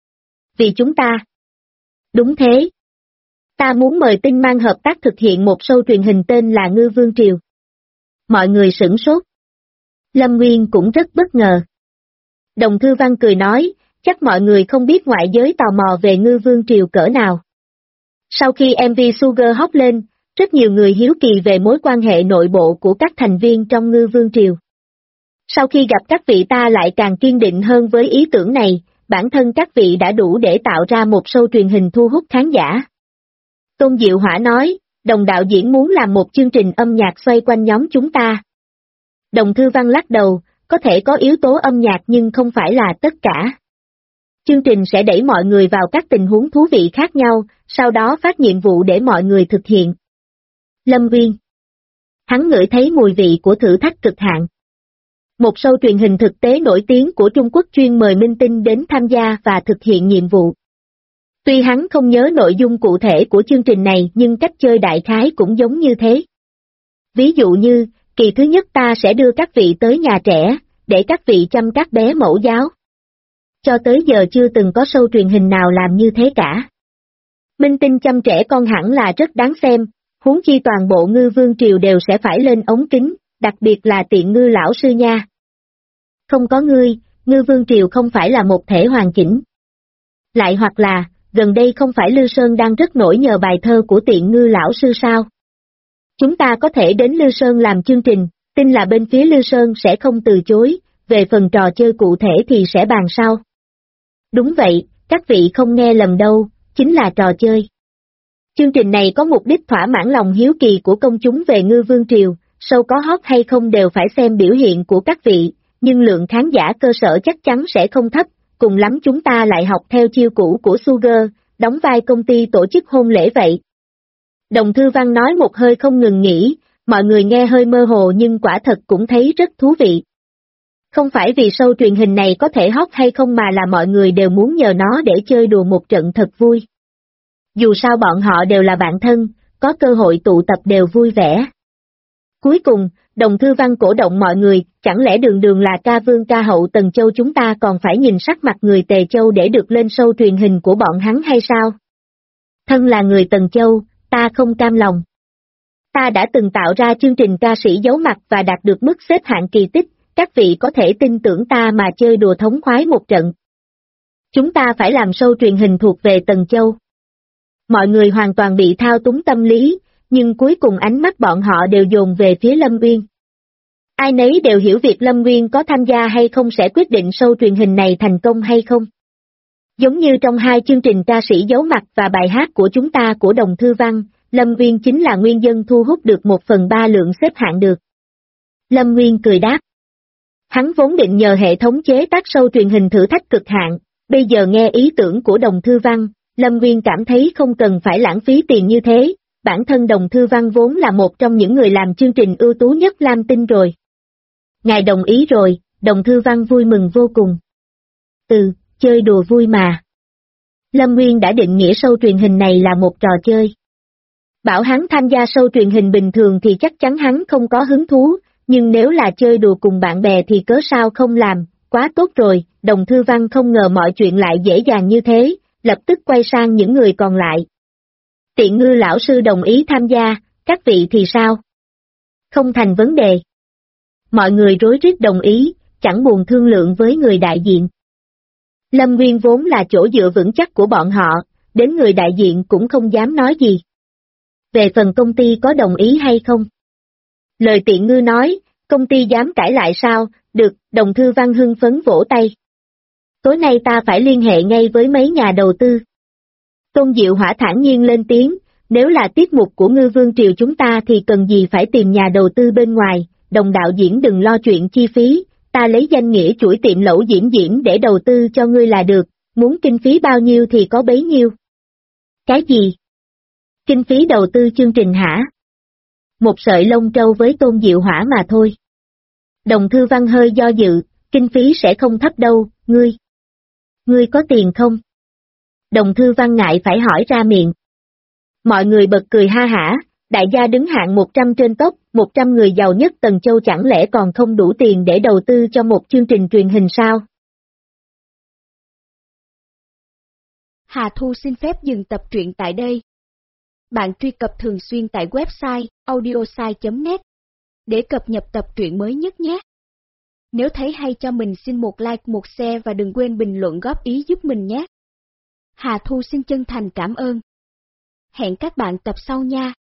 Vì chúng ta. Đúng thế. Ta muốn mời Tinh Mang hợp tác thực hiện một show truyền hình tên là Ngư Vương Triều. Mọi người sửng sốt. Lâm Nguyên cũng rất bất ngờ. Đồng Thư Văn cười nói, chắc mọi người không biết ngoại giới tò mò về Ngư Vương Triều cỡ nào. Sau khi MV Sugar hot lên, rất nhiều người hiếu kỳ về mối quan hệ nội bộ của các thành viên trong Ngư Vương Triều. Sau khi gặp các vị ta lại càng kiên định hơn với ý tưởng này, bản thân các vị đã đủ để tạo ra một show truyền hình thu hút khán giả. Tôn Diệu Hỏa nói, Đồng đạo diễn muốn làm một chương trình âm nhạc xoay quanh nhóm chúng ta. Đồng Thư Văn lắc đầu, có thể có yếu tố âm nhạc nhưng không phải là tất cả. Chương trình sẽ đẩy mọi người vào các tình huống thú vị khác nhau, sau đó phát nhiệm vụ để mọi người thực hiện. Lâm Nguyên. Hắn ngửi thấy mùi vị của thử thách cực hạn. Một show truyền hình thực tế nổi tiếng của Trung Quốc chuyên mời minh tinh đến tham gia và thực hiện nhiệm vụ. Tuy hắn không nhớ nội dung cụ thể của chương trình này nhưng cách chơi đại khái cũng giống như thế. Ví dụ như, kỳ thứ nhất ta sẽ đưa các vị tới nhà trẻ, để các vị chăm các bé mẫu giáo. Cho tới giờ chưa từng có show truyền hình nào làm như thế cả. Minh tinh chăm trẻ con hẳn là rất đáng xem, huống chi toàn bộ Ngư Vương Triều đều sẽ phải lên ống kính, đặc biệt là Tiện Ngư lão sư nha. Không có ngươi, Ngư Vương Triều không phải là một thể hoàn chỉnh. Lại hoặc là, gần đây không phải Lư Sơn đang rất nổi nhờ bài thơ của Tiện Ngư lão sư sao? Chúng ta có thể đến Lư Sơn làm chương trình, tin là bên phía Lư Sơn sẽ không từ chối, về phần trò chơi cụ thể thì sẽ bàn sau. Đúng vậy, các vị không nghe lầm đâu, chính là trò chơi. Chương trình này có mục đích thỏa mãn lòng hiếu kỳ của công chúng về Ngư Vương Triều, show có hot hay không đều phải xem biểu hiện của các vị, nhưng lượng khán giả cơ sở chắc chắn sẽ không thấp, cùng lắm chúng ta lại học theo chiêu cũ của Sugar, đóng vai công ty tổ chức hôn lễ vậy. Đồng Thư Văn nói một hơi không ngừng nghỉ, mọi người nghe hơi mơ hồ nhưng quả thật cũng thấy rất thú vị. Không phải vì show truyền hình này có thể hot hay không mà là mọi người đều muốn nhờ nó để chơi đùa một trận thật vui. Dù sao bọn họ đều là bạn thân, có cơ hội tụ tập đều vui vẻ. Cuối cùng, Đồng Thư Văn cổ động mọi người, chẳng lẽ đường đường là ca vương ca hậu Tần Châu chúng ta còn phải nhìn sắc mặt người Tề Châu để được lên show truyền hình của bọn hắn hay sao? Thân là người Tần Châu, ta không cam lòng. Ta đã từng tạo ra chương trình ca sĩ giấu mặt và đạt được mức xếp hạng kỳ tích, các vị có thể tin tưởng ta mà chơi đùa thống khoái một trận. Chúng ta phải làm show truyền hình thuộc về Tần Châu. Mọi người hoàn toàn bị thao túng tâm lý, nhưng cuối cùng ánh mắt bọn họ đều dồn về phía Lâm Uyên. Ai nấy đều hiểu việc Lâm Uyên có tham gia hay không sẽ quyết định show truyền hình này thành công hay không. Giống như trong hai chương trình ca sĩ giấu mặt và bài hát của chúng ta của Đồng Thư Văn, Lâm Uyên chính là nguyên nhân thu hút được 1/3 lượng xếp hạng được. Lâm Uyên cười đáp. Hắn vốn định nhờ hệ thống chế tác show truyền hình thử thách cực hạn, bây giờ nghe ý tưởng của Đồng Thư Văn, Lâm Uyên cảm thấy không cần phải lãng phí tiền như thế, bản thân Đồng Thư Văn vốn là một trong những người làm chương trình ưu tú nhất Lam Tinh rồi. Ngài đồng ý rồi, Đồng Thư Văn vui mừng vô cùng. Chơi đùa vui mà. Lâm Uyên đã định nghĩa show truyền hình này là một trò chơi. Bảo hắn tham gia show truyền hình bình thường thì chắc chắn hắn không có hứng thú, nhưng nếu là chơi đùa cùng bạn bè thì cớ sao không làm, quá tốt rồi, Đồng Thư Văn không ngờ mọi chuyện lại dễ dàng như thế, lập tức quay sang những người còn lại. Tiện Ngư lão sư đồng ý tham gia, các vị thì sao? Không thành vấn đề. Mọi người rối rít đồng ý, chẳng buồn thương lượng với người đại diện. Lâm Nguyên vốn là chỗ dựa vững chắc của bọn họ, đến người đại diện cũng không dám nói gì. Về phần công ty có đồng ý hay không? Lời Tiện Ngư nói, công ty dám cãi lại sao, được, Đồng Thư Văn hưng phấn vỗ tay. Tối nay ta phải liên hệ ngay với mấy nhà đầu tư. Tôn Diệu Hỏa thản nhiên lên tiếng, nếu là tiết mục của Ngư Vương Triều chúng ta thì cần gì phải tìm nhà đầu tư bên ngoài, Đồng đạo diễn đừng lo chuyện chi phí, ta lấy danh nghĩa chuỗi tiệm lẩu Diễm Diễm để đầu tư cho ngươi là được, muốn kinh phí bao nhiêu thì có bấy nhiêu. Cái gì? Kinh phí đầu tư chương trình hả? Một sợi lông trâu với Tôn Diệu Hỏa mà thôi. Đồng Thư Văn hơi do dự, kinh phí sẽ không thấp đâu, ngươi có tiền không? Đồng Thư Văn ngại phải hỏi ra miệng. Mọi người bật cười ha hả, đại gia đứng hạng 100 trên top, 100 người giàu nhất Tần Châu chẳng lẽ còn không đủ tiền để đầu tư cho một chương trình truyền hình sao? Hà Thu xin phép dừng tập truyện tại đây. Bạn truy cập thường xuyên tại website audiosai.net để cập nhật tập truyện mới nhất nhé. Nếu thấy hay cho mình xin một like, một share và đừng quên bình luận góp ý giúp mình nhé. Hà Thu xin chân thành cảm ơn. Hẹn các bạn tập sau nha.